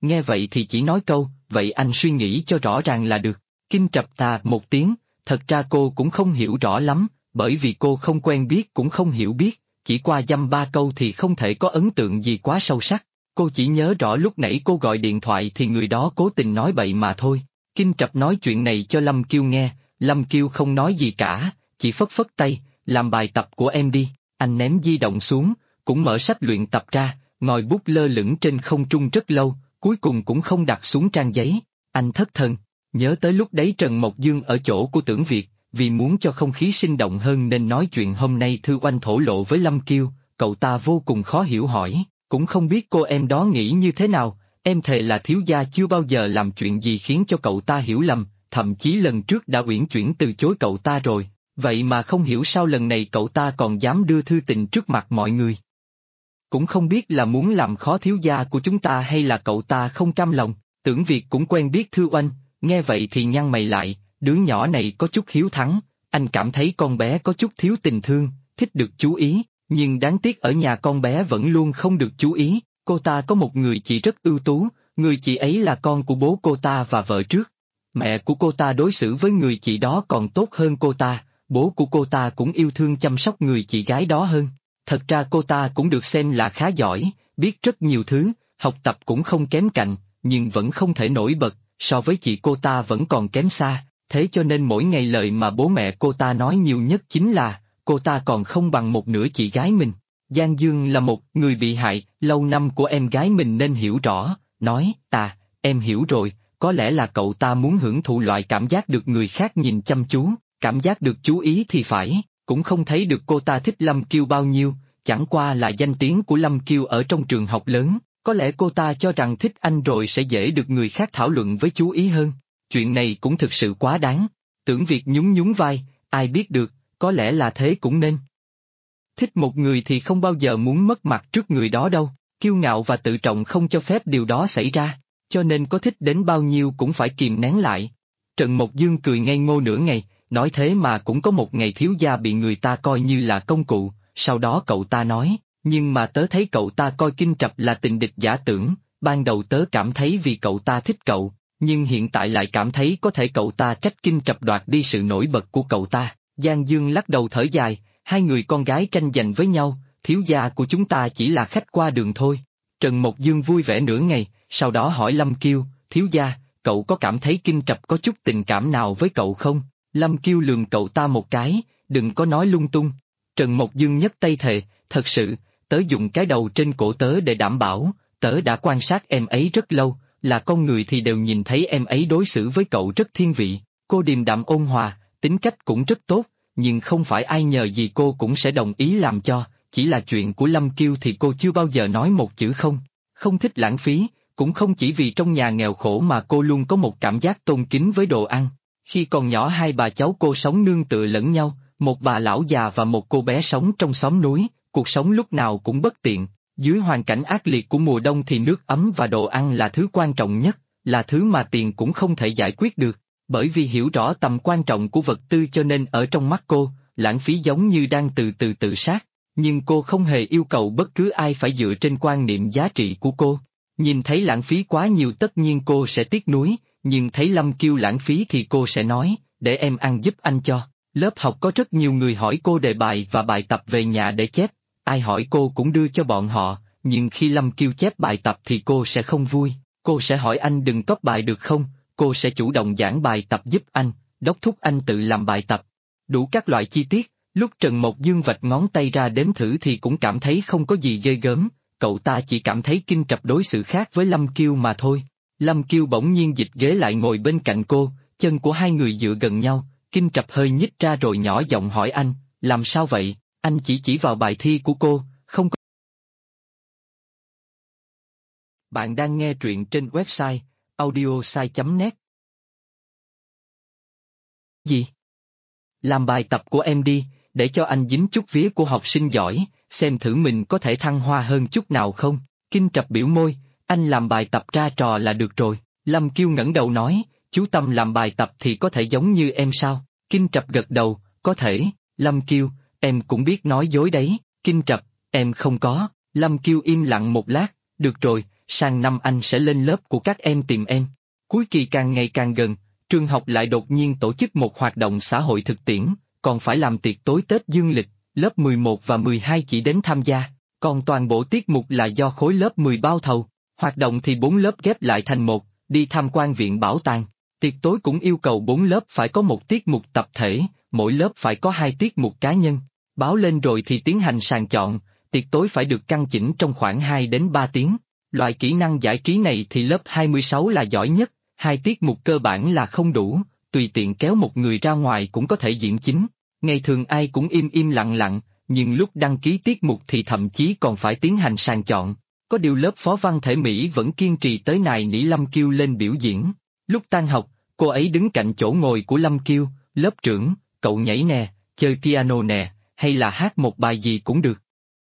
nghe vậy thì chỉ nói câu, vậy anh suy nghĩ cho rõ ràng là được. Kinh Trập một tiếng, thật ra cô cũng không hiểu rõ lắm, bởi vì cô không quen biết cũng không hiểu biết, chỉ qua dăm ba câu thì không thể có ấn tượng gì quá sâu sắc. Cô chỉ nhớ rõ lúc nãy cô gọi điện thoại thì người đó cố tình nói bậy mà thôi. Kinh Trập nói chuyện này cho Lâm Kiêu nghe, Lâm Kiêu không nói gì cả, chỉ phất phất tay, làm bài tập của em đi. Anh ném di động xuống, cũng mở sách luyện tập ra, ngòi bút lơ lửng trên không trung rất lâu, cuối cùng cũng không đặt xuống trang giấy. Anh thất thần, nhớ tới lúc đấy Trần Mộc Dương ở chỗ của Tưởng Việt, vì muốn cho không khí sinh động hơn nên nói chuyện hôm nay Thư Oanh thổ lộ với Lâm Kiêu, cậu ta vô cùng khó hiểu hỏi, cũng không biết cô em đó nghĩ như thế nào, em thề là thiếu gia chưa bao giờ làm chuyện gì khiến cho cậu ta hiểu lầm, thậm chí lần trước đã uyển chuyển từ chối cậu ta rồi, vậy mà không hiểu sao lần này cậu ta còn dám đưa thư tình trước mặt mọi người. Cũng không biết là muốn làm khó thiếu gia của chúng ta hay là cậu ta không cam lòng. Tưởng Việt cũng quen biết Thư Oanh, nghe vậy thì nhăn mày lại, đứa nhỏ này có chút hiếu thắng, anh cảm thấy con bé có chút thiếu tình thương, thích được chú ý, nhưng đáng tiếc ở nhà con bé vẫn luôn không được chú ý, cô ta có một người chị rất ưu tú, người chị ấy là con của bố cô ta và vợ trước. Mẹ của cô ta đối xử với người chị đó còn tốt hơn cô ta, bố của cô ta cũng yêu thương chăm sóc người chị gái đó hơn. Thật ra cô ta cũng được xem là khá giỏi, biết rất nhiều thứ, học tập cũng không kém cạnh, nhưng vẫn không thể nổi bật, so với chị cô ta vẫn còn kém xa, thế cho nên mỗi ngày lời mà bố mẹ cô ta nói nhiều nhất chính là, cô ta còn không bằng một nửa chị gái mình. Giang Dương là một người bị hại, lâu năm của em gái mình nên hiểu rõ, nói, em hiểu rồi, có lẽ là cậu ta muốn hưởng thụ loại cảm giác được người khác nhìn chăm chú, cảm giác được chú ý thì phải. Cũng không thấy được cô ta thích Lâm Kiêu bao nhiêu, chẳng qua là danh tiếng của Lâm Kiêu ở trong trường học lớn, có lẽ cô ta cho rằng thích anh rồi sẽ dễ được người khác thảo luận với chú ý hơn. Chuyện này cũng thực sự quá đáng. Tưởng Việt nhún nhún vai, ai biết được, có lẽ là thế cũng nên. Thích một người thì không bao giờ muốn mất mặt trước người đó đâu, kiêu ngạo và tự trọng không cho phép điều đó xảy ra, cho nên có thích đến bao nhiêu cũng phải kìm nén lại. Trần Mộc Dương cười ngây ngô nửa ngày. Nói thế mà cũng có một ngày thiếu gia bị người ta coi như là công cụ, sau đó cậu ta nói, nhưng mà tớ thấy cậu ta coi Kinh Trập là tình địch giả tưởng, ban đầu tớ cảm thấy vì cậu ta thích cậu, nhưng hiện tại lại cảm thấy có thể cậu ta trách Kinh Trập đoạt đi sự nổi bật của cậu ta. Giang Dương lắc đầu thở dài, hai người con gái tranh giành với nhau, thiếu gia của chúng ta chỉ là khách qua đường thôi. Trần Mộc Dương vui vẻ nửa ngày, sau đó hỏi Lâm Kiêu, thiếu gia, cậu có cảm thấy Kinh Trập có chút tình cảm nào với cậu không? Lâm Kiêu lườm cậu ta một cái, đừng có nói lung tung. Trần Mộc Dương nhấc tay thề, thật sự, tớ dùng cái đầu trên cổ tớ để đảm bảo, tớ đã quan sát em ấy rất lâu, là con người thì đều nhìn thấy em ấy đối xử với cậu rất thiên vị, cô điềm đạm ôn hòa, tính cách cũng rất tốt, nhưng không phải ai nhờ gì cô cũng sẽ đồng ý làm cho, chỉ là chuyện của Lâm Kiêu thì cô chưa bao giờ nói một chữ không, không thích lãng phí, cũng không chỉ vì trong nhà nghèo khổ mà cô luôn có một cảm giác tôn kính với đồ ăn. Khi còn nhỏ hai bà cháu cô sống nương tựa lẫn nhau, một bà lão già và một cô bé sống trong xóm núi, cuộc sống lúc nào cũng bất tiện. Dưới hoàn cảnh ác liệt của mùa đông thì nước ấm và đồ ăn là thứ quan trọng nhất, là thứ mà tiền cũng không thể giải quyết được. Bởi vì hiểu rõ tầm quan trọng của vật tư cho nên ở trong mắt cô, lãng phí giống như đang từ từ tự sát. Nhưng cô không hề yêu cầu bất cứ ai phải dựa trên quan niệm giá trị của cô. Nhìn thấy lãng phí quá nhiều tất nhiên cô sẽ tiếc nuối. Nhưng thấy Lâm Kiêu lãng phí thì cô sẽ nói, để em ăn giúp anh cho. Lớp học có rất nhiều người hỏi cô đề bài và bài tập về nhà để chép, ai hỏi cô cũng đưa cho bọn họ, nhưng khi Lâm Kiêu chép bài tập thì cô sẽ không vui, cô sẽ hỏi anh đừng cóp bài được không, cô sẽ chủ động giảng bài tập giúp anh, đốc thúc anh tự làm bài tập. Đủ các loại chi tiết, lúc Trần Mộc Dương vạch ngón tay ra đếm thử thì cũng cảm thấy không có gì ghê gớm, cậu ta chỉ cảm thấy Kinh Trập đối xử khác với Lâm Kiêu mà thôi. Lâm Kiêu bỗng nhiên dịch ghế lại ngồi bên cạnh cô, chân của hai người dựa gần nhau, Kinh Trập hơi nhích ra rồi nhỏ giọng hỏi anh, làm sao vậy, anh chỉ vào bài thi của cô, không có. Bạn đang nghe truyện trên website audiosai.net. Gì? Làm bài tập của em đi, để cho anh dính chút vía của học sinh giỏi, xem thử mình có thể thăng hoa hơn chút nào không. Kinh Trập biểu môi, anh làm bài tập ra trò là được rồi. Lâm Kiêu ngẩng đầu nói, chú Tâm làm bài tập thì có thể giống như em sao? Kinh Trập gật đầu, có thể. Lâm Kiêu, em cũng biết nói dối đấy. Kinh Trập, em không có. Lâm Kiêu im lặng một lát, được rồi, sang năm anh sẽ lên lớp của các em tìm em. Cuối kỳ càng ngày càng gần, trường học lại đột nhiên tổ chức một hoạt động xã hội thực tiễn, còn phải làm tiệc tối Tết dương lịch, lớp 11 và 12 chỉ đến tham gia, còn toàn bộ tiết mục là do khối lớp 10 bao thầu. Hoạt động thì 4 lớp ghép lại thành một, đi tham quan viện bảo tàng. Tiệc tối cũng yêu cầu 4 lớp phải có một tiết mục tập thể, mỗi lớp phải có 2 tiết mục cá nhân. Báo lên rồi thì tiến hành sàng chọn, tiệc tối phải được căn chỉnh trong khoảng 2 đến 3 tiếng. Loại kỹ năng giải trí này thì lớp 26 là giỏi nhất, 2 tiết mục cơ bản là không đủ, tùy tiện kéo một người ra ngoài cũng có thể diễn chính. Ngày thường ai cũng im im lặng lặng, nhưng lúc đăng ký tiết mục thì thậm chí còn phải tiến hành sàng chọn. Có điều lớp phó văn thể Mỹ vẫn kiên trì tới nài nỉ Lâm Kiêu lên biểu diễn. Lúc tan học, cô ấy đứng cạnh chỗ ngồi của Lâm Kiêu, lớp trưởng, cậu nhảy nè, chơi piano nè, hay là hát một bài gì cũng được.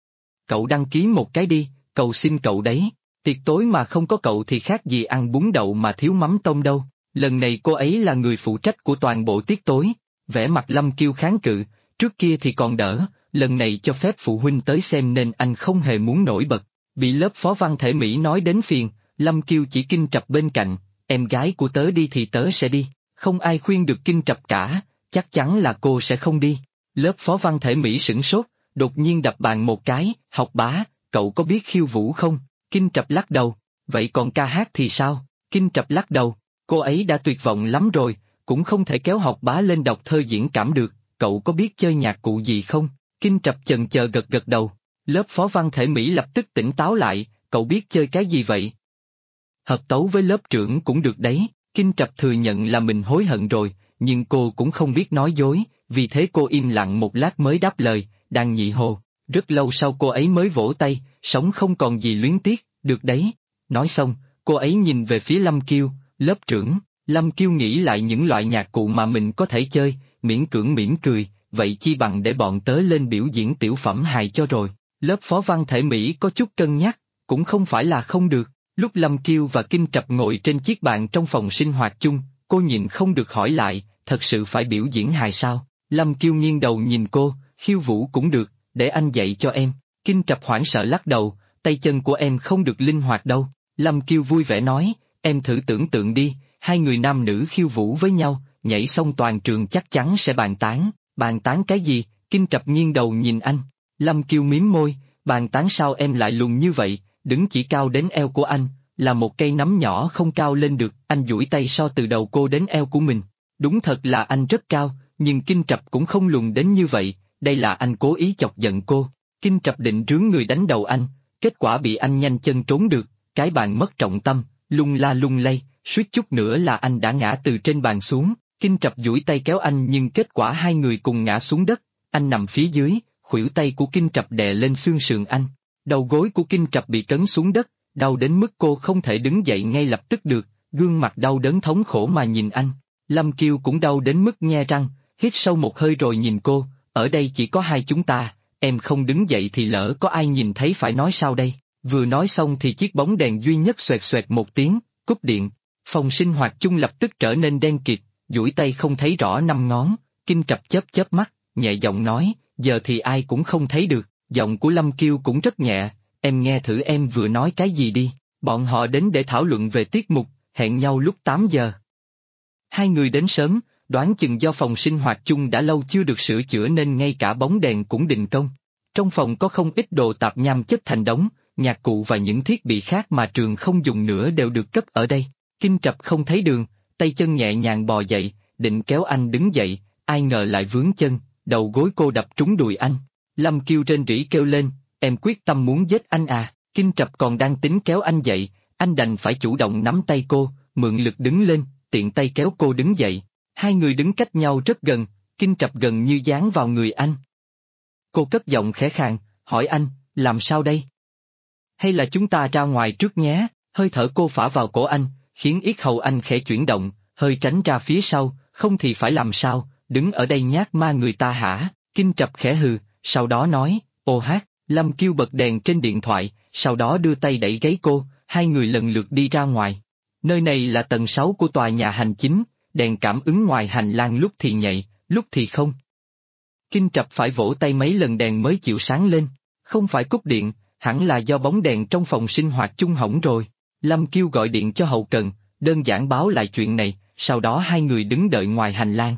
Cậu đăng ký một cái đi, cầu xin cậu đấy, tiệc tối mà không có cậu thì khác gì ăn bún đậu mà thiếu mắm tôm đâu. Lần này cô ấy là người phụ trách của toàn bộ tiết tối, vẻ mặt Lâm Kiêu kháng cự, trước kia thì còn đỡ, lần này cho phép phụ huynh tới xem nên anh không hề muốn nổi bật. Bị lớp phó văn thể Mỹ nói đến phiền, Lâm Kiêu chỉ Kinh Trập bên cạnh, em gái của tớ đi thì tớ sẽ đi, không ai khuyên được Kinh Trập cả, chắc chắn là cô sẽ không đi. Lớp phó văn thể Mỹ sửng sốt, đột nhiên đập bàn một cái, học bá, cậu có biết khiêu vũ không? Kinh Trập lắc đầu, vậy còn ca hát thì sao? Kinh Trập lắc đầu, cô ấy đã tuyệt vọng lắm rồi, cũng không thể kéo học bá lên đọc thơ diễn cảm được, cậu có biết chơi nhạc cụ gì không? Kinh Trập chần chờ gật gật đầu. Lớp phó văn thể Mỹ lập tức tỉnh táo lại, cậu biết chơi cái gì vậy? Hợp tấu với lớp trưởng cũng được đấy, Kinh Trập thừa nhận là mình hối hận rồi, nhưng cô cũng không biết nói dối, vì thế cô im lặng một lát mới đáp lời, đàn nhị hồ. Rất lâu sau cô ấy mới vỗ tay, sống không còn gì luyến tiếc, được đấy. Nói xong, cô ấy nhìn về phía Lâm Kiêu, lớp trưởng. Lâm Kiêu nghĩ lại những loại nhạc cụ mà mình có thể chơi, miễn cưỡng mỉm cười, vậy chi bằng để bọn tớ lên biểu diễn tiểu phẩm hài cho rồi. Lớp phó văn thể Mỹ có chút cân nhắc, cũng không phải là không được. Lúc Lâm Kiêu và Kinh Trập ngồi trên chiếc bàn trong phòng sinh hoạt chung, cô nhịn không được hỏi lại, thật sự phải biểu diễn hài sao? Lâm Kiêu nghiêng đầu nhìn cô, khiêu vũ cũng được, để anh dạy cho em. Kinh Trập hoảng sợ lắc đầu, tay chân của em không được linh hoạt đâu. Lâm Kiêu vui vẻ nói, em thử tưởng tượng đi, hai người nam nữ khiêu vũ với nhau, nhảy xong toàn trường chắc chắn sẽ bàn tán. Bàn tán cái gì? Kinh Trập nghiêng đầu nhìn anh. Lâm Kiêu mím môi, bàn tán sao em lại lùn như vậy, đứng chỉ cao đến eo của anh, là một cây nắm nhỏ không cao lên được. Anh duỗi tay so từ đầu cô đến eo của mình. Đúng thật là anh rất cao, nhưng Kinh Trập cũng không lùn đến như vậy, đây là anh cố ý chọc giận cô. Kinh Trập định rướn người đánh đầu anh, kết quả bị anh nhanh chân trốn được, cái bàn mất trọng tâm, lung la lung lay, suýt chút nữa là anh đã ngã từ trên bàn xuống. Kinh Trập duỗi tay kéo anh nhưng kết quả hai người cùng ngã xuống đất, anh nằm phía dưới, khuỷu tay của Kinh Trập đè lên xương sườn anh. Đầu gối của Kinh Trập bị cấn xuống đất, đau đến mức cô không thể đứng dậy ngay lập tức được, gương mặt đau đớn thống khổ mà nhìn anh. Lâm Kiêu cũng đau đến mức nhe răng, hít sâu một hơi rồi nhìn cô, ở đây chỉ có hai chúng ta, em không đứng dậy thì lỡ có ai nhìn thấy phải nói sao đây? Vừa nói xong thì chiếc bóng đèn duy nhất xoẹt xoẹt một tiếng, cúp điện, phòng sinh hoạt chung lập tức trở nên đen kịt, duỗi tay không thấy rõ năm ngón. Kinh Trập chớp chớp mắt, nhẹ giọng nói, giờ thì ai cũng không thấy được. Giọng của Lâm Kiêu cũng rất nhẹ, em nghe thử em vừa nói cái gì đi. Bọn họ đến để thảo luận về tiết mục, hẹn nhau lúc 8 giờ. Hai người đến sớm, đoán chừng do phòng sinh hoạt chung đã lâu chưa được sửa chữa nên ngay cả bóng đèn cũng đình công. Trong phòng có không ít đồ tạp nham chất thành đống, nhạc cụ và những thiết bị khác mà trường không dùng nữa đều được cất ở đây. Kinh Trập không thấy đường, tay chân nhẹ nhàng bò dậy, định kéo anh đứng dậy, ai ngờ lại vướng chân, đầu gối cô đập trúng đùi anh. Lâm Kiêu rên rỉ kêu lên, em quyết tâm muốn giết anh à? Kinh Trập còn đang tính kéo anh dậy, anh đành phải chủ động nắm tay cô, mượn lực đứng lên, tiện tay kéo cô đứng dậy. Hai người đứng cách nhau rất gần, Kinh Trập gần như dán vào người anh. Cô cất giọng khẽ khàng, hỏi anh, làm sao đây? Hay là chúng ta ra ngoài trước nhé? Hơi thở cô phả vào cổ anh, khiến yết hầu anh khẽ chuyển động, hơi tránh ra phía sau, không thì phải làm sao, đứng ở đây nhát ma người ta hả? Kinh Trập khẽ hừ, sau đó nói, ô hát. Lâm Kiêu bật đèn trên điện thoại, sau đó đưa tay đẩy gáy cô, hai người lần lượt đi ra ngoài. Nơi này là tầng 6 của tòa nhà hành chính, đèn cảm ứng ngoài hành lang lúc thì nhạy, lúc thì không. Kinh Trập phải vỗ tay mấy lần đèn mới chịu sáng lên, không phải cúp điện, hẳn là do bóng đèn trong phòng sinh hoạt chung hỏng rồi. Lâm Kiêu gọi điện cho hậu cần, đơn giản báo lại chuyện này, sau đó hai người đứng đợi ngoài hành lang.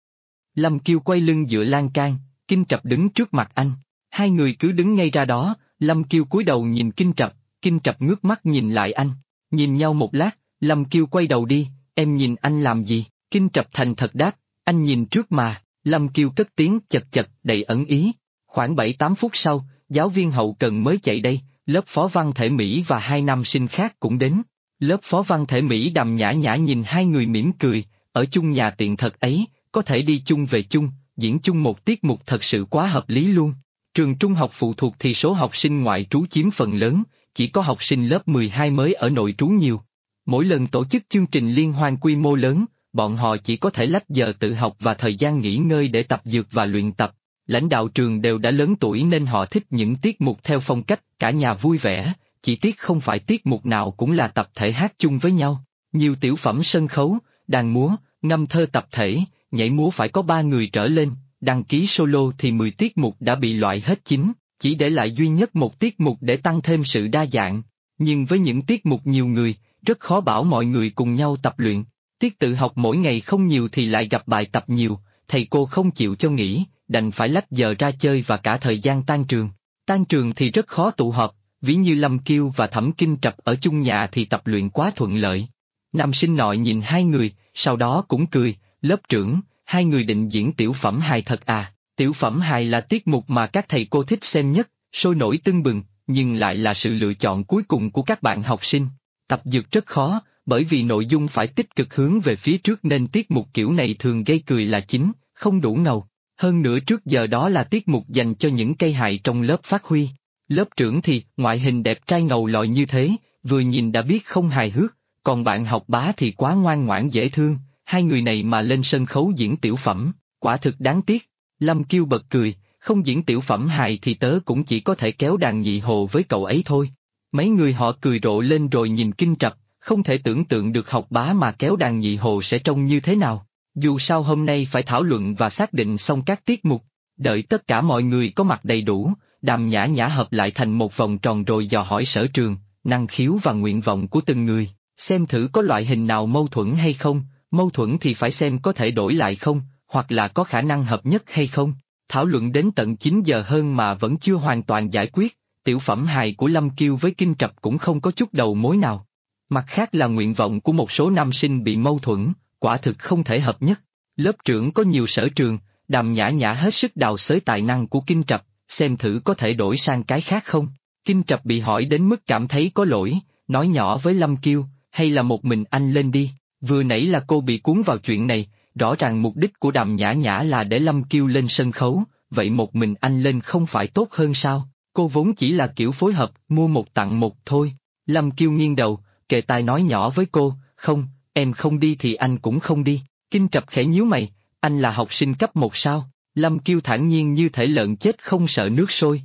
Lâm Kiêu quay lưng dựa lan can, Kinh Trập đứng trước mặt anh. Hai người cứ đứng ngay ra đó, Lâm Kiêu cúi đầu nhìn Kinh Trập ngước mắt nhìn lại anh. Nhìn nhau một lát, Lâm Kiêu quay đầu đi, em nhìn anh làm gì? Kinh Trập thành thật đáp, anh nhìn trước mà. Lâm Kiêu cất tiếng chật chật đầy ẩn ý. Khoảng 7-8 phút sau, giáo viên hậu cần mới chạy đây, lớp phó văn thể Mỹ và hai nam sinh khác cũng đến. Lớp phó văn thể Mỹ Đàm Nhã Nhã nhìn hai người mỉm cười, ở chung nhà tiện thật ấy, có thể đi chung về chung, diễn chung một tiết mục thật sự quá hợp lý luôn. Trường trung học phụ thuộc thì số học sinh ngoại trú chiếm phần lớn, chỉ có học sinh lớp 12 mới ở nội trú nhiều. Mỗi lần tổ chức chương trình liên hoan quy mô lớn, bọn họ chỉ có thể lách giờ tự học và thời gian nghỉ ngơi để tập dược và luyện tập. Lãnh đạo trường đều đã lớn tuổi nên họ thích những tiết mục theo phong cách cả nhà vui vẻ, chỉ tiếc không phải tiết mục nào cũng là tập thể hát chung với nhau. Nhiều tiểu phẩm sân khấu, đàn múa, ngâm thơ tập thể, nhảy múa phải có 3 người trở lên, đăng ký solo thì 10 tiết mục đã bị loại hết chính, chỉ để lại duy nhất một tiết mục để tăng thêm sự đa dạng. Nhưng với những tiết mục nhiều người, rất khó bảo mọi người cùng nhau tập luyện. Tiết tự học mỗi ngày không nhiều thì lại gặp bài tập nhiều, thầy cô không chịu cho nghỉ, đành phải lách giờ ra chơi và cả thời gian tan trường. Tan trường thì rất khó tụ họp, ví như Lâm Kiêu và Thẩm Kinh Trập ở chung nhà thì tập luyện quá thuận lợi. Nam sinh nọ nhìn hai người, sau đó cũng cười, lớp trưởng, hai người định diễn tiểu phẩm hài thật à? Tiểu phẩm hài là tiết mục mà các thầy cô thích xem nhất, sôi nổi tưng bừng, nhưng lại là sự lựa chọn cuối cùng của các bạn học sinh. Tập dược rất khó, bởi vì nội dung phải tích cực hướng về phía trước nên tiết mục kiểu này thường gây cười là chính, không đủ ngầu. Hơn nữa trước giờ đó là tiết mục dành cho những cây hài trong lớp phát huy. Lớp trưởng thì ngoại hình đẹp trai ngầu lòi như thế, vừa nhìn đã biết không hài hước, còn bạn học Bá thì quá ngoan ngoãn dễ thương, hai người này mà lên sân khấu diễn tiểu phẩm, quả thực đáng tiếc. Lâm Kiêu bật cười, không diễn tiểu phẩm hài thì tớ cũng chỉ có thể kéo đàn nhị hồ với cậu ấy thôi. Mấy người họ cười rộ lên rồi nhìn Kinh Trập, không thể tưởng tượng được học Bá mà kéo đàn nhị hồ sẽ trông như thế nào. Dù sao hôm nay phải thảo luận và xác định xong các tiết mục, đợi tất cả mọi người có mặt đầy đủ, Đàm Nhã Nhã hợp lại thành một vòng tròn rồi dò hỏi sở trường, năng khiếu và nguyện vọng của từng người, xem thử có loại hình nào mâu thuẫn hay không, mâu thuẫn thì phải xem có thể đổi lại không, hoặc là có khả năng hợp nhất hay không. Thảo luận đến tận 9 giờ hơn mà vẫn chưa hoàn toàn giải quyết, tiểu phẩm hài của Lâm Kiêu với Kinh Trập cũng không có chút đầu mối nào. Mặt khác là nguyện vọng của một số nam sinh bị mâu thuẫn, quả thực không thể hợp nhất. Lớp trưởng có nhiều sở trường, Đàm Nhã Nhã hết sức đào xới tài năng của Kinh Trập, xem thử có thể đổi sang cái khác không. Kinh Trập bị hỏi đến mức cảm thấy có lỗi, nói nhỏ với Lâm Kiêu, hay là một mình anh lên đi, vừa nãy là cô bị cuốn vào chuyện này, rõ ràng mục đích của Đàm Nhã Nhã là để Lâm Kiêu lên sân khấu, vậy một mình anh lên không phải tốt hơn sao, cô vốn chỉ là kiểu phối hợp, mua một tặng một thôi. Lâm Kiêu nghiêng đầu, kề tai nói nhỏ với cô, không, em không đi thì anh cũng không đi. Kinh Trập khẽ nhíu mày, anh là học sinh cấp 1 sao? Lâm Kiêu thản nhiên như thể lợn chết không sợ nước sôi,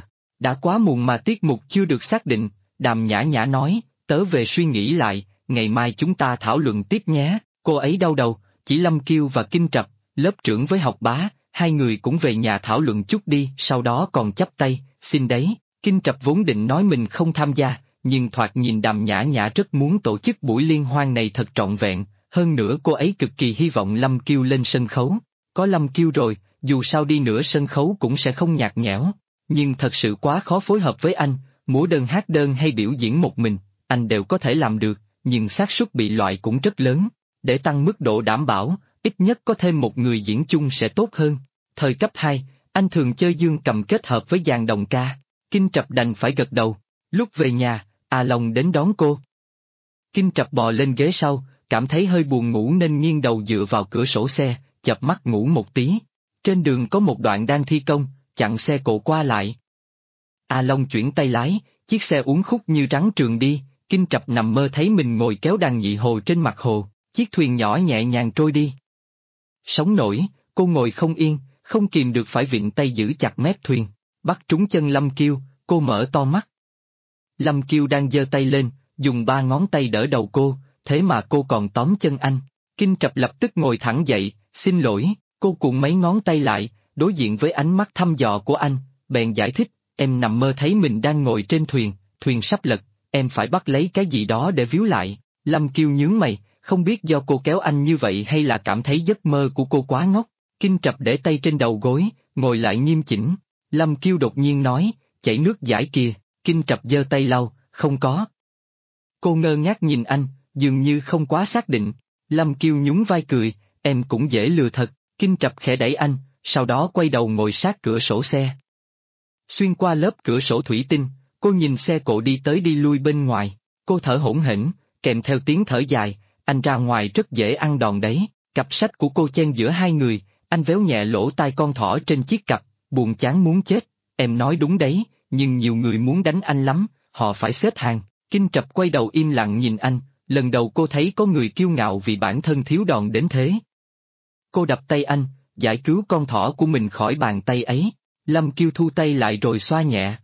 đã quá muộn mà tiết mục chưa được xác định, Đàm Nhã Nhã nói, tớ về suy nghĩ lại, ngày mai chúng ta thảo luận tiếp nhé. Cô ấy đau đầu, chỉ Lâm Kiêu và Kinh Trập, lớp trưởng với học Bá, hai người cũng về nhà thảo luận chút đi, sau đó còn chắp tay, xin đấy. Kinh Trập vốn định nói mình không tham gia, nhưng thoạt nhìn Đàm Nhã Nhã rất muốn tổ chức buổi liên hoan này thật trọn vẹn, hơn nữa cô ấy cực kỳ hy vọng Lâm Kiêu lên sân khấu. Có Lâm Kiêu rồi, dù sao đi nữa sân khấu cũng sẽ không nhạt nhẽo, nhưng thật sự quá khó phối hợp với anh, múa đơn hát đơn hay biểu diễn một mình, anh đều có thể làm được, nhưng xác suất bị loại cũng rất lớn. Để tăng mức độ đảm bảo, ít nhất có thêm một người diễn chung sẽ tốt hơn. Thời cấp 2, anh thường chơi dương cầm kết hợp với dàn đồng ca, Kinh Trập đành phải gật đầu. Lúc về nhà, A Long đến đón cô. Kinh Trập bò lên ghế sau, cảm thấy hơi buồn ngủ nên nghiêng đầu dựa vào cửa sổ xe, chợp mắt ngủ một tí. Trên đường có một đoạn đang thi công, chặn xe cộ qua lại. A Long chuyển tay lái, chiếc xe uốn khúc như rắn trườn đi, Kinh Trập nằm mơ thấy mình ngồi kéo đàn nhị hồ trên mặt hồ, chiếc thuyền nhỏ nhẹ nhàng trôi đi. Sóng nổi, cô ngồi không yên, không kìm được phải vịn tay giữ chặt mép thuyền, bắt trúng chân Lâm Kiêu, cô mở to mắt. Lâm Kiêu đang giơ tay lên, dùng 3 ngón tay đỡ đầu cô, thế mà cô còn tóm chân anh. Kinh Trập lập tức ngồi thẳng dậy, xin lỗi, cô cuộn mấy ngón tay lại, đối diện với ánh mắt thăm dò của anh, bèn giải thích, em nằm mơ thấy mình đang ngồi trên thuyền, thuyền sắp lật, em phải bắt lấy cái gì đó để víu lại. Lâm Kiêu nhướng mày, không biết do cô kéo anh như vậy hay là cảm thấy giấc mơ của cô quá ngốc. Kinh Trập để tay trên đầu gối, ngồi lại nghiêm chỉnh. Lâm Kiêu đột nhiên nói, chảy nước dãi kìa. Kinh Trập giơ tay lau, không có. Cô ngơ ngác nhìn anh, dường như không quá xác định. Lâm Kiêu nhún vai cười, em cũng dễ lừa thật. Kinh Trập khẽ đẩy anh, sau đó quay đầu ngồi sát cửa sổ xe. Xuyên qua lớp cửa sổ thủy tinh, cô nhìn xe cộ đi tới đi lui bên ngoài. Cô thở hổn hển, kèm theo tiếng thở dài, anh ra ngoài rất dễ ăn đòn đấy. Cặp sách của cô chen giữa hai người, anh véo nhẹ lỗ tai con thỏ trên chiếc cặp, buồn chán muốn chết. Em nói đúng đấy, nhưng nhiều người muốn đánh anh lắm, họ phải xếp hàng. Kinh Trập quay đầu im lặng nhìn anh, lần đầu cô thấy có người kiêu ngạo vì bản thân thiếu đòn đến thế. Cô đập tay anh, giải cứu con thỏ của mình khỏi bàn tay ấy. Lâm Kiêu thu tay lại rồi xoa nhẹ.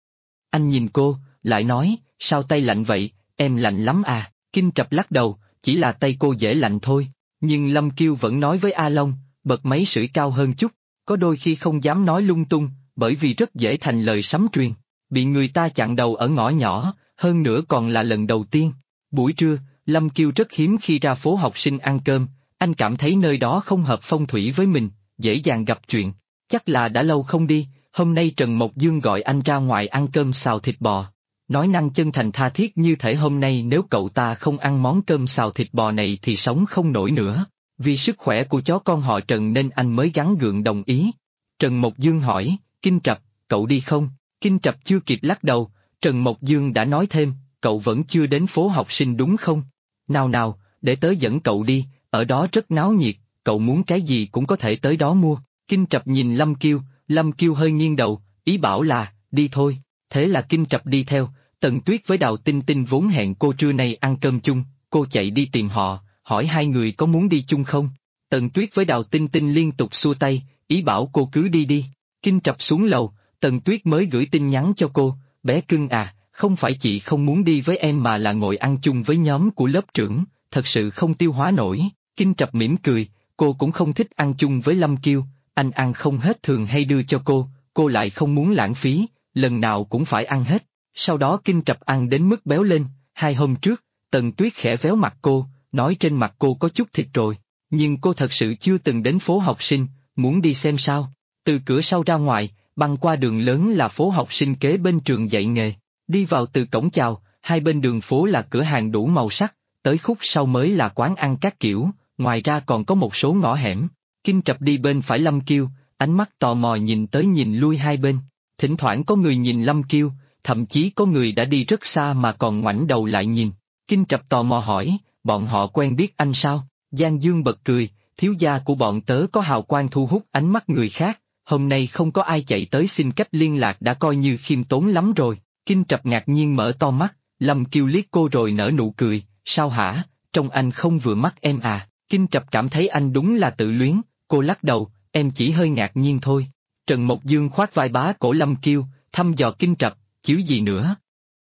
Anh nhìn cô, lại nói, sao tay lạnh vậy, em lạnh lắm à. Kinh Trập lắc đầu, chỉ là tay cô dễ lạnh thôi. Nhưng Lâm Kiêu vẫn nói với A Long, bật máy sưởi cao hơn chút, có đôi khi không dám nói lung tung, bởi vì rất dễ thành lời sấm truyền. Bị người ta chặn đầu ở ngõ nhỏ, hơn nữa còn là lần đầu tiên. Buổi trưa, Lâm Kiêu rất hiếm khi ra phố học sinh ăn cơm, anh cảm thấy nơi đó không hợp phong thủy với mình, dễ dàng gặp chuyện. Chắc là đã lâu không đi, hôm nay Trần Mộc Dương gọi anh ra ngoài ăn cơm xào thịt bò. Nói năng chân thành tha thiết như thể hôm nay nếu cậu ta không ăn món cơm xào thịt bò này thì sống không nổi nữa. Vì sức khỏe của chó con họ Trần nên anh mới gắng gượng đồng ý. Trần Mộc Dương hỏi, Kinh Trập, cậu đi không? Kinh Trập chưa kịp lắc đầu, Trần Mộc Dương đã nói thêm, cậu vẫn chưa đến phố học sinh đúng không? Nào nào, để tớ dẫn cậu đi, ở đó rất náo nhiệt, cậu muốn cái gì cũng có thể tới đó mua. Kinh Trập nhìn Lâm Kiêu hơi nghiêng đầu, ý bảo là, đi thôi. Thế là Kinh Trập đi theo, Tần Tuyết với Đào Tinh Tinh vốn hẹn cô trưa nay ăn cơm chung, cô chạy đi tìm họ, hỏi hai người có muốn đi chung không? Tần Tuyết với Đào Tinh Tinh liên tục xua tay, ý bảo cô cứ đi đi. Kinh Trập xuống lầu, Tần Tuyết mới gửi tin nhắn cho cô, bé cưng à, không phải chị không muốn đi với em mà là ngồi ăn chung với nhóm của lớp trưởng, thật sự không tiêu hóa nổi. Kinh Trập mỉm cười, cô cũng không thích ăn chung với Lâm Kiêu, anh ăn không hết thường hay đưa cho cô lại không muốn lãng phí, lần nào cũng phải ăn hết. Sau đó Kinh Trập ăn đến mức béo lên, 2 hôm trước, Tần Tuyết khẽ véo mặt cô, nói trên mặt cô có chút thịt rồi, nhưng cô thật sự chưa từng đến phố học sinh, muốn đi xem sao. Từ cửa sau ra ngoài, băng qua đường lớn là phố học sinh kế bên trường dạy nghề, đi vào từ cổng chào, hai bên đường phố là cửa hàng đủ màu sắc, tới khúc sau mới là quán ăn các kiểu, ngoài ra còn có một số ngõ hẻm. Kinh Trập đi bên phải Lâm Kiêu, ánh mắt tò mò nhìn tới nhìn lui hai bên, thỉnh thoảng có người nhìn Lâm Kiêu, thậm chí có người đã đi rất xa mà còn ngoảnh đầu lại nhìn. Kinh Trập tò mò hỏi, bọn họ quen biết anh sao? Giang Dương bật cười, thiếu gia của bọn tớ có hào quang thu hút ánh mắt người khác, hôm nay không có ai chạy tới xin cách liên lạc đã coi như khiêm tốn lắm rồi. Kinh Trập ngạc nhiên mở to mắt, Lâm Kiêu liếc cô rồi nở nụ cười, sao hả, trông anh không vừa mắt em à? Kinh Trập cảm thấy anh đúng là tự luyến, cô lắc đầu, em chỉ hơi ngạc nhiên thôi. Trần Mộc Dương khoác vai bá cổ Lâm Kiêu, thăm dò Kinh Trập, chứ gì nữa.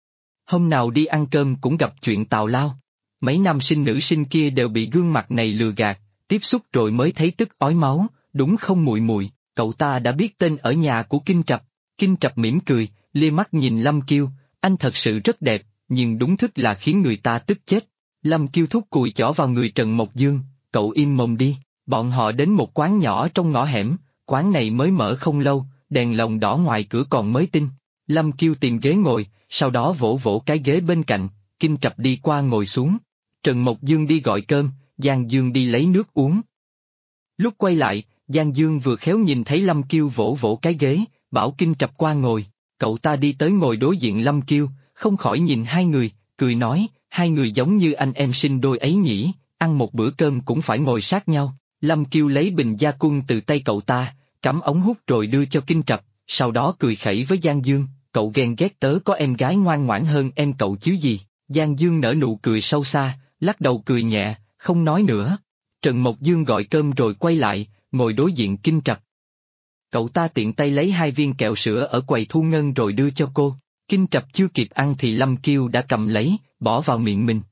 Hôm nào đi ăn cơm cũng gặp chuyện tào lao. Mấy nam sinh nữ sinh kia đều bị gương mặt này lừa gạt, tiếp xúc rồi mới thấy tức ói máu, đúng không muội muội? Cậu ta đã biết tên ở nhà của Kinh Trập. Kinh Trập mỉm cười, lia mắt nhìn Lâm Kiêu, anh thật sự rất đẹp, nhưng đúng thức là khiến người ta tức chết. Lâm Kiêu thúc cùi chỏ vào người Trần Mộc Dương, cậu im mồm đi. Bọn họ đến một quán nhỏ trong ngõ hẻm, quán này mới mở không lâu, đèn lồng đỏ ngoài cửa còn mới tinh. Lâm Kiêu tìm ghế ngồi, sau đó vỗ vỗ cái ghế bên cạnh, Kinh Trập đi qua ngồi xuống. Trần Mộc Dương đi gọi cơm, Giang Dương đi lấy nước uống. Lúc quay lại, Giang Dương vừa khéo nhìn thấy Lâm Kiêu vỗ vỗ cái ghế, bảo Kinh Trập qua ngồi. Cậu ta đi tới ngồi đối diện Lâm Kiêu, không khỏi nhìn hai người, cười nói, hai người giống như anh em sinh đôi ấy nhỉ, ăn một bữa cơm cũng phải ngồi sát nhau. Lâm Kiêu lấy bình gia cung từ tay cậu ta, cắm ống hút rồi đưa cho Kinh Trập, sau đó cười khẩy với Giang Dương, cậu ghen ghét tớ có em gái ngoan ngoãn hơn em cậu chứ gì. Giang Dương nở nụ cười sâu xa, lắc đầu cười nhẹ, không nói nữa. Trần Mộc Dương gọi cơm rồi quay lại, ngồi đối diện Kinh Trập. Cậu ta tiện tay lấy 2 viên kẹo sữa ở quầy thu ngân rồi đưa cho cô. Kinh Trập chưa kịp ăn thì Lâm Kiêu đã cầm lấy, bỏ vào miệng mình.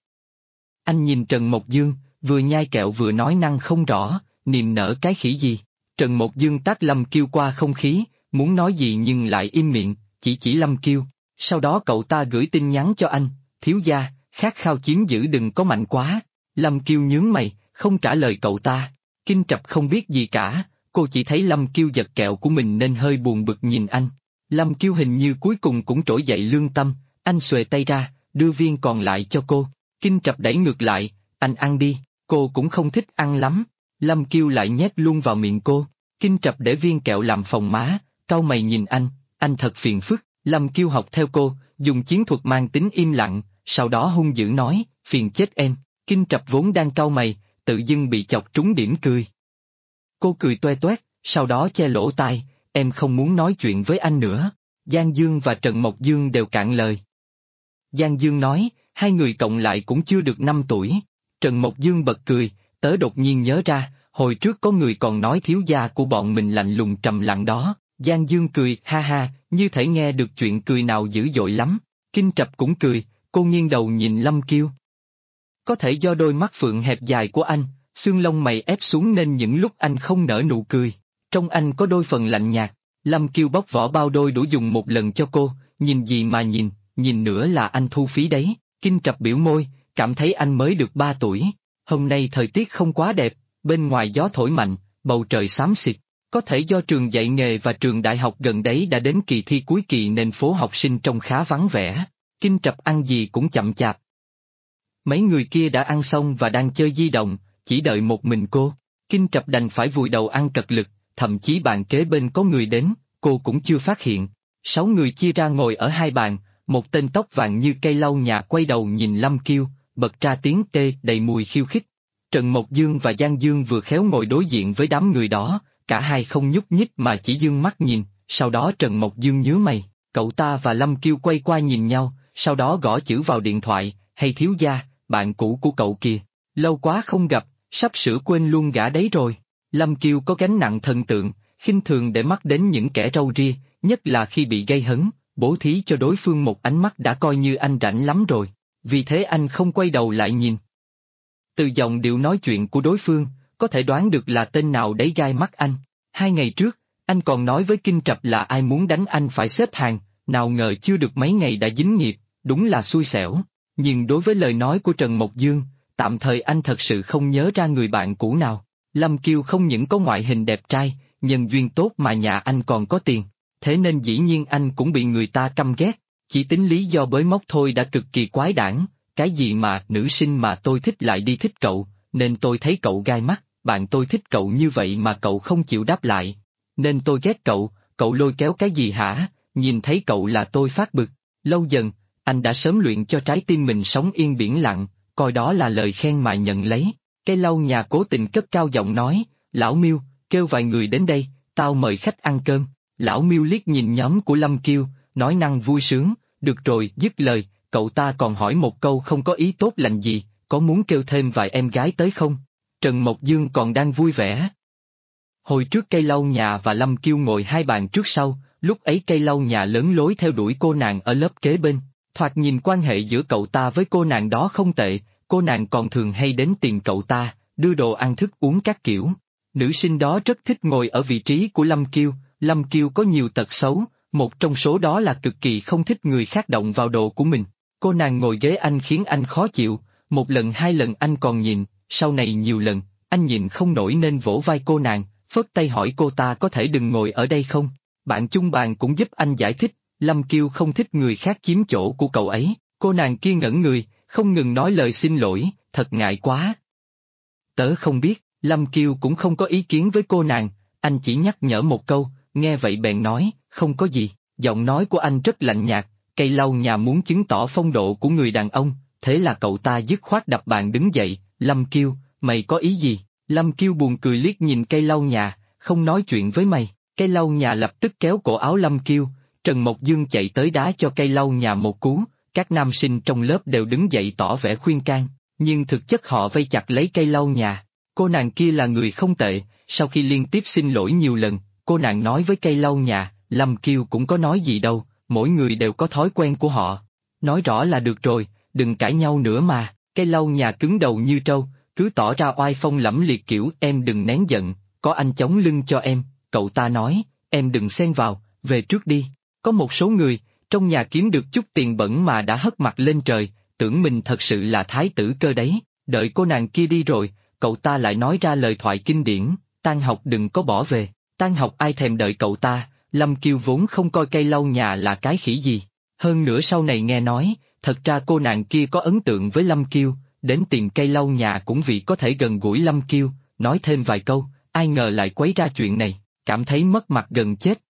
Anh nhìn Trần Mộc Dương, vừa nhai kẹo vừa nói năng không rõ, niềm nở cái khỉ gì. Trần Mộc Dương tát Lâm Kiêu qua không khí, muốn nói gì nhưng lại im miệng, chỉ Lâm Kiêu. Sau đó cậu ta gửi tin nhắn cho anh, thiếu gia, khát khao chiếm giữ đừng có mạnh quá. Lâm Kiêu nhướng mày, không trả lời cậu ta. Kinh Trập không biết gì cả, cô chỉ thấy Lâm Kiêu giật kẹo của mình nên hơi buồn bực nhìn anh. Lâm Kiêu hình như cuối cùng cũng trỗi dậy lương tâm, anh xuề tay ra, đưa viên còn lại cho cô. Kinh Trập đẩy ngược lại, anh ăn đi, cô cũng không thích ăn lắm. Lâm Kiêu lại nhét luôn vào miệng cô. Kinh Trập để viên kẹo làm phòng má, cau mày nhìn anh thật phiền phức. Lâm Kiêu học theo cô, dùng chiến thuật mang tính im lặng, sau đó hung dữ nói, phiền chết em. Kinh Trập vốn đang cau mày, tự dưng bị chọc trúng điểm cười. Cô cười toe toét, sau đó che lỗ tai, em không muốn nói chuyện với anh nữa. Giang Dương và Trần Mộc Dương đều cạn lời. Giang Dương nói, hai người cộng lại cũng chưa được 5 tuổi. Trần Mộc Dương bật cười, tớ đột nhiên nhớ ra, hồi trước có người còn nói thiếu gia của bọn mình lạnh lùng trầm lặng đó. Giang Dương cười, ha ha, như thể nghe được chuyện cười nào dữ dội lắm. Kinh Trập cũng cười, cô nghiêng đầu nhìn Lâm Kiêu. Có thể do đôi mắt phượng hẹp dài của anh, xương lông mày ép xuống nên những lúc anh không nở nụ cười. Trong anh có đôi phần lạnh nhạt. Lâm Kiêu bóc vỏ bao đôi đũa dùng một lần cho cô, nhìn gì mà nhìn nữa là anh thu phí đấy. Kinh Trập biểu môi, cảm thấy anh mới được 3 tuổi. Hôm nay thời tiết không quá đẹp, bên ngoài gió thổi mạnh, bầu trời xám xịt. Có thể do trường dạy nghề và trường đại học gần đấy đã đến kỳ thi cuối kỳ nên phố học sinh trông khá vắng vẻ. Kinh Trập ăn gì cũng chậm chạp. Mấy người kia đã ăn xong và đang chơi di động, chỉ đợi một mình cô. Kinh Trập đành phải vùi đầu ăn cật lực, thậm chí bàn kế bên có người đến, cô cũng chưa phát hiện. 6 người chia ra ngồi ở 2 bàn, một tên tóc vàng như cây lau nhà quay đầu nhìn Lâm Kiêu, bật ra tiếng tê đầy mùi khiêu khích. Trần Mộc Dương và Giang Dương vừa khéo ngồi đối diện với đám người đó, cả hai không nhúc nhích mà chỉ dương mắt nhìn, sau đó Trần Mộc Dương nhướng mày, cậu ta và Lâm Kiêu quay qua nhìn nhau, sau đó gõ chữ vào điện thoại, hay thiếu gia, bạn cũ của cậu kìa, lâu quá không gặp, sắp sửa quên luôn gã đấy rồi. Lâm Kiêu có gánh nặng thần tượng, khinh thường để mắt đến những kẻ râu ria, nhất là khi bị gây hấn, bố thí cho đối phương một ánh mắt đã coi như anh rảnh lắm rồi, vì thế anh không quay đầu lại nhìn. Từ giọng điệu nói chuyện của đối phương, có thể đoán được là tên nào đấy gai mắt anh. 2 ngày trước, anh còn nói với Kinh Trập là ai muốn đánh anh phải xếp hàng, nào ngờ chưa được mấy ngày đã dính nghiệp, đúng là xui xẻo. Nhưng đối với lời nói của Trần Mộc Dương, tạm thời anh thật sự không nhớ ra người bạn cũ nào. Lâm Kiêu không những có ngoại hình đẹp trai, nhân duyên tốt mà nhà anh còn có tiền, thế nên dĩ nhiên anh cũng bị người ta căm ghét, chỉ tính lý do bới móc thôi đã cực kỳ quái đản. Cái gì mà nữ sinh mà tôi thích lại đi thích cậu, nên tôi thấy cậu gai mắt, bạn tôi thích cậu như vậy mà cậu không chịu đáp lại. Nên tôi ghét cậu, cậu lôi kéo cái gì hả, nhìn thấy cậu là tôi phát bực. Lâu dần, anh đã sớm luyện cho trái tim mình sống yên biển lặng, coi đó là lời khen mà nhận lấy. Cây lau nhà cố tình cất cao giọng nói, lão Miêu, kêu vài người đến đây, tao mời khách ăn cơm. Lão Miêu liếc nhìn nhóm của Lâm Kiêu, nói năng vui sướng, được rồi, dứt lời, cậu ta còn hỏi một câu không có ý tốt lành gì, có muốn kêu thêm vài em gái tới không? Trần Mộc Dương còn đang vui vẻ. Hồi trước cây lau nhà và Lâm Kiêu ngồi 2 bàn trước sau, lúc ấy cây lau nhà lớn lối theo đuổi cô nàng ở lớp kế bên, thoạt nhìn quan hệ giữa cậu ta với cô nàng đó không tệ, cô nàng còn thường hay đến tìm cậu ta, đưa đồ ăn thức uống các kiểu. Nữ sinh đó rất thích ngồi ở vị trí của Lâm Kiêu có nhiều tật xấu, một trong số đó là cực kỳ không thích người khác động vào đồ của mình. Cô nàng ngồi ghế anh khiến anh khó chịu, 1 lần 2 lần anh còn nhịn, sau này nhiều lần, anh nhịn không nổi nên vỗ vai cô nàng, phất tay hỏi cô ta có thể đừng ngồi ở đây không. Bạn chung bàn cũng giúp anh giải thích, Lâm Kiêu không thích người khác chiếm chỗ của cậu ấy, cô nàng kia ngẩn người, không ngừng nói lời xin lỗi, thật ngại quá. Tớ không biết, Lâm Kiêu cũng không có ý kiến với cô nàng, anh chỉ nhắc nhở một câu, nghe vậy bèn nói, không có gì, giọng nói của anh rất lạnh nhạt, cây lau nhà muốn chứng tỏ phong độ của người đàn ông, thế là cậu ta dứt khoát đập bàn đứng dậy, Lâm Kiêu, mày có ý gì? Lâm Kiêu buồn cười liếc nhìn cây lau nhà, không nói chuyện với mày, cây lau nhà lập tức kéo cổ áo Lâm Kiêu, Trần Mộc Dương chạy tới đá cho cây lau nhà một cú, các nam sinh trong lớp đều đứng dậy tỏ vẻ khuyên can, nhưng thực chất họ vây chặt lấy cây lau nhà. Cô nàng kia là người không tệ, sau khi liên tiếp xin lỗi nhiều lần, cô nàng nói với cây lau nhà, Lâm Kiêu cũng có nói gì đâu, mỗi người đều có thói quen của họ. Nói rõ là được rồi, đừng cãi nhau nữa mà, cây lau nhà cứng đầu như trâu, cứ tỏ ra oai phong lẫm liệt kiểu em đừng nén giận, có anh chống lưng cho em, cậu ta nói, em đừng xen vào, về trước đi. Có một số người, trong nhà kiếm được chút tiền bẩn mà đã hất mặt lên trời, tưởng mình thật sự là thái tử Cơ đấy. Đợi cô nàng kia đi rồi, cậu ta lại nói ra lời thoại kinh điển, tan học đừng có bỏ về. Tan học ai thèm đợi cậu ta, Lâm Kiêu vốn không coi cây lau nhà là cái khỉ gì. Hơn nữa sau này nghe nói, thật ra cô nàng kia có ấn tượng với Lâm Kiêu, đến tìm cây lau nhà cũng vì có thể gần gũi Lâm Kiêu, nói thêm vài câu, ai ngờ lại quấy ra chuyện này, cảm thấy mất mặt gần chết.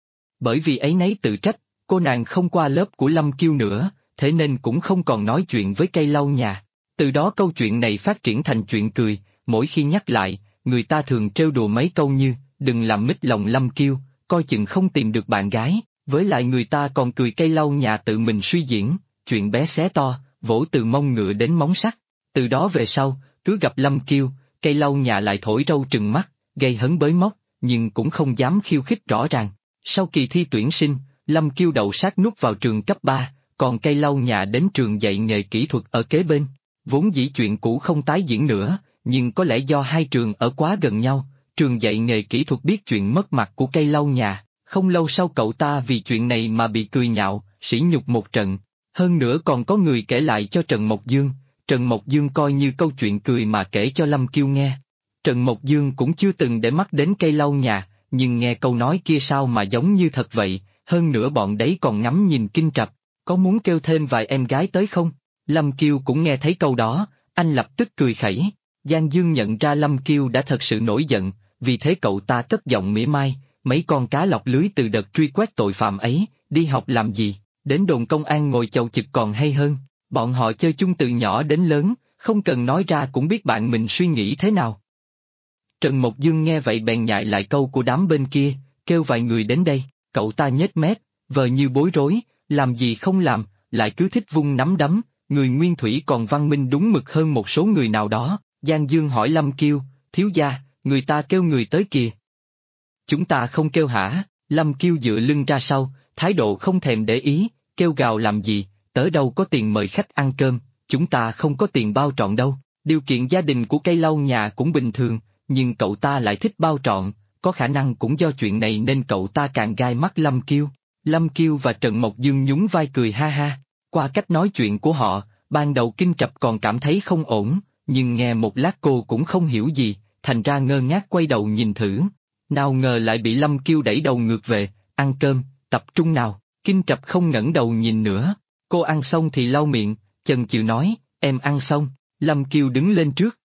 Bởi vì ấy nấy tự trách, cô nàng không qua lớp của Lâm Kiêu nữa, thế nên cũng không còn nói chuyện với cây lau nhà. Từ đó câu chuyện này phát triển thành chuyện cười, mỗi khi nhắc lại, người ta thường trêu đùa mấy câu như, đừng làm mít lòng Lâm Kiêu, coi chừng không tìm được bạn gái, với lại người ta còn cười cây lau nhà tự mình suy diễn, chuyện bé xé to, vỗ từ mông ngựa đến móng sắt. Từ đó về sau, cứ gặp Lâm Kiêu, cây lau nhà lại thổi râu trừng mắt, gây hấn bới móc, nhưng cũng không dám khiêu khích rõ ràng. Sau kỳ thi tuyển sinh, Lâm Kiêu đậu sát nút vào trường cấp 3, còn cây lau nhà đến trường dạy nghề kỹ thuật ở kế bên. Vốn dĩ chuyện cũ không tái diễn nữa, nhưng có lẽ do hai trường ở quá gần nhau, trường dạy nghề kỹ thuật biết chuyện mất mặt của cây lau nhà, không lâu sau cậu ta vì chuyện này mà bị cười nhạo, sỉ nhục một trận. Hơn nữa còn có người kể lại cho Trần Mộc Dương, Trần Mộc Dương coi như câu chuyện cười mà kể cho Lâm Kiêu nghe. Trần Mộc Dương cũng chưa từng để mắt đến cây lau nhà, nhưng nghe câu nói kia sao mà giống như thật vậy, hơn nữa bọn đấy còn ngắm nhìn Kinh Trạch, có muốn kêu thêm vài em gái tới không? Lâm Kiêu cũng nghe thấy câu đó, anh lập tức cười khẩy. Giang Dương nhận ra Lâm Kiêu đã thật sự nổi giận, vì thế cậu ta cất giọng mỉa mai, mấy con cá lọc lưới từ đợt truy quét tội phạm ấy, đi học làm gì, đến đồn công an ngồi chầu chực còn hay hơn, bọn họ chơi chung từ nhỏ đến lớn, không cần nói ra cũng biết bạn mình suy nghĩ thế nào. Trần Mộc Dương nghe vậy bèn nhại lại câu của đám bên kia, kêu vài người đến đây, cậu ta nhếch mép, vờ như bối rối, làm gì không làm, lại cứ thích vung nắm đấm, người Nguyên Thủy còn văn minh đúng mực hơn một số người nào đó. Giang Dương hỏi Lâm Kiêu, thiếu gia, người ta kêu người tới kìa. Chúng ta không kêu hả? Lâm Kiêu dựa lưng ra sau, thái độ không thèm để ý, kêu gào làm gì, tớ đâu có tiền mời khách ăn cơm, chúng ta không có tiền bao trọn đâu. Điều kiện gia đình của cây lau nhà cũng bình thường, nhưng cậu ta lại thích bao trọn, có khả năng cũng do chuyện này nên cậu ta càng gai mắt Lâm Kiêu. Lâm Kiêu và Trần Mộc Dương nhún vai cười ha ha, qua cách nói chuyện của họ, ban đầu Kinh Trạch còn cảm thấy không ổn, nhưng nghe một lát cô cũng không hiểu gì, thành ra ngơ ngác quay đầu nhìn thử. Nào ngờ lại bị Lâm Kiêu đẩy đầu ngược về, ăn cơm, tập trung nào, Kinh Trạch không ngẩng đầu nhìn nữa, cô ăn xong thì lau miệng, chần chừ nói, em ăn xong, Lâm Kiêu đứng lên trước.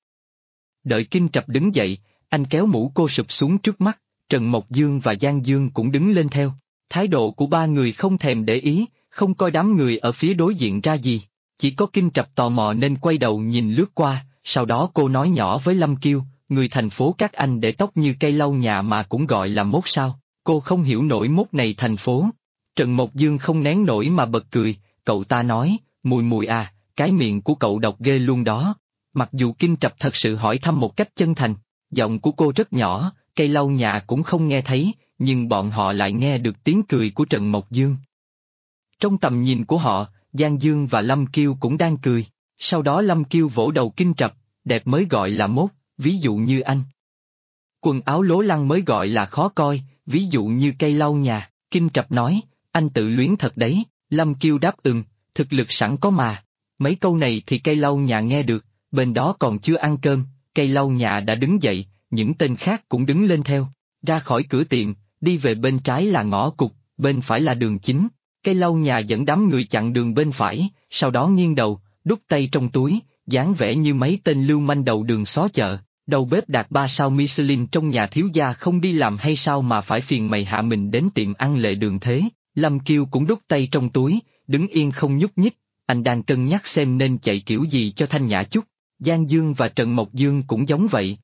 Đợi Kinh Trạch đứng dậy, anh kéo mũ cô sụp xuống trước mắt, Trần Mộc Dương và Giang Dương cũng đứng lên theo. Thái độ của ba người không thèm để ý, không coi đám người ở phía đối diện ra gì, chỉ có Kinh Trạch tò mò nên quay đầu nhìn lướt qua, sau đó cô nói nhỏ với Lâm Kiêu, người thành phố các anh để tóc như cây lau nhà mà cũng gọi là mốt sao, cô không hiểu nổi mốt này thành phố. Trần Mộc Dương không nén nổi mà bật cười, cậu ta nói, mùi mùi à, cái miệng của cậu độc ghê luôn đó. Mặc dù Kinh Trạch thật sự hỏi thăm một cách chân thành, giọng của cô rất nhỏ, cây lau nhà cũng không nghe thấy, nhưng bọn họ lại nghe được tiếng cười của Trần Mộc Dương. Trong tầm nhìn của họ, Giang Dương và Lâm Kiêu cũng đang cười, sau đó Lâm Kiêu vỗ đầu Kinh Trạch, đẹp mới gọi là mốt, ví dụ như anh. Quần áo lố lăng mới gọi là khó coi, ví dụ như cây lau nhà, Kinh Trạch nói, anh tự luyến thật đấy, Lâm Kiêu đáp thực lực sẵn có mà. Mấy câu này thì cây lau nhà nghe được, bên đó còn chưa ăn cơm, cây lau nhà đã đứng dậy, những tên khác cũng đứng lên theo, ra khỏi cửa tiệm, đi về bên trái là ngõ cụt, bên phải là đường chính. Cây lau nhà dẫn đám người chặn đường bên phải, sau đó nghiêng đầu, đút tay trong túi, dáng vẻ như mấy tên lưu manh đầu đường xó chợ. Đầu bếp đạt 3 sao Michelin trong nhà thiếu gia không đi làm hay sao mà phải phiền mày hạ mình đến tiệm ăn lệ đường thế. Lâm Kiêu cũng đút tay trong túi, đứng yên không nhúc nhích, anh đang cân nhắc xem nên chạy kiểu gì cho thanh nhã chút. Giang Dương và Trần Mộc Dương cũng giống vậy.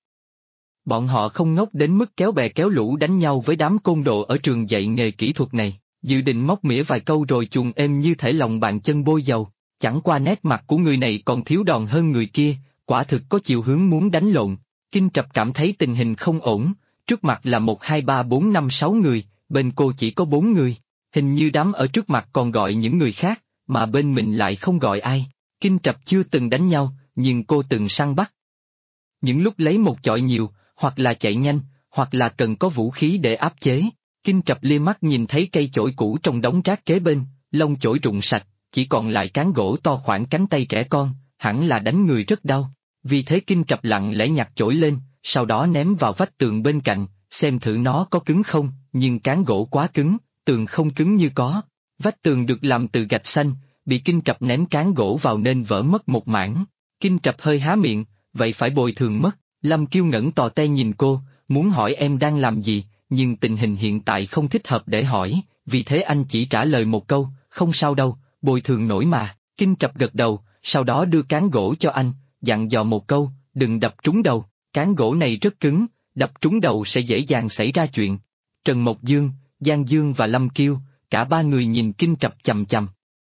Bọn họ không ngốc đến mức kéo bè kéo lũ đánh nhau với đám côn đồ ở trường dạy nghề kỹ thuật này, dự định móc mỉa vài câu rồi chuồn êm như thể lòng bàn chân bôi dầu. Chẳng qua nét mặt của người này còn thiếu đòn hơn người kia, quả thực có chiều hướng muốn đánh lộn. Kinh Trạch cảm thấy tình hình không ổn, trước mặt là 1 2 3 4 5 6 người, bên cô chỉ có 4 người, hình như đám ở trước mặt còn gọi những người khác, mà bên mình lại không gọi ai. Kinh Trạch chưa từng đánh nhau, nhưng cô từng săn bắt. Những lúc lấy một chọi nhiều, hoặc là chạy nhanh, hoặc là cần có vũ khí để áp chế. Kinh Trạch lia mắt nhìn thấy cây chổi cũ trong đống rác kế bên, lông chổi rụng sạch, chỉ còn lại cán gỗ to khoảng cánh tay trẻ con, hẳn là đánh người rất đau. Vì thế Kinh Trập lặng lẽ nhặt chổi lên, sau đó ném vào vách tường bên cạnh, xem thử nó có cứng không, nhưng cán gỗ quá cứng, tường không cứng như có. Vách tường được làm từ gạch xanh, bị Kinh Trập ném cán gỗ vào nên vỡ mất một mảng. Kinh Trập hơi há miệng, vậy phải bồi thường mất. Lâm Kiêu ngẩng tò te nhìn cô, muốn hỏi em đang làm gì, nhưng tình hình hiện tại không thích hợp để hỏi, vì thế anh chỉ trả lời một câu, không sao đâu, bồi thường nổi mà. Kinh Trập gật đầu, sau đó đưa cán gỗ cho anh, dặn dò một câu, đừng đập trúng đầu, cán gỗ này rất cứng, đập trúng đầu sẽ dễ dàng xảy ra chuyện. Trần Mộc Dương, Giang Dương và Lâm Kiêu, cả ba người nhìn Kinh Trập chằm chằm.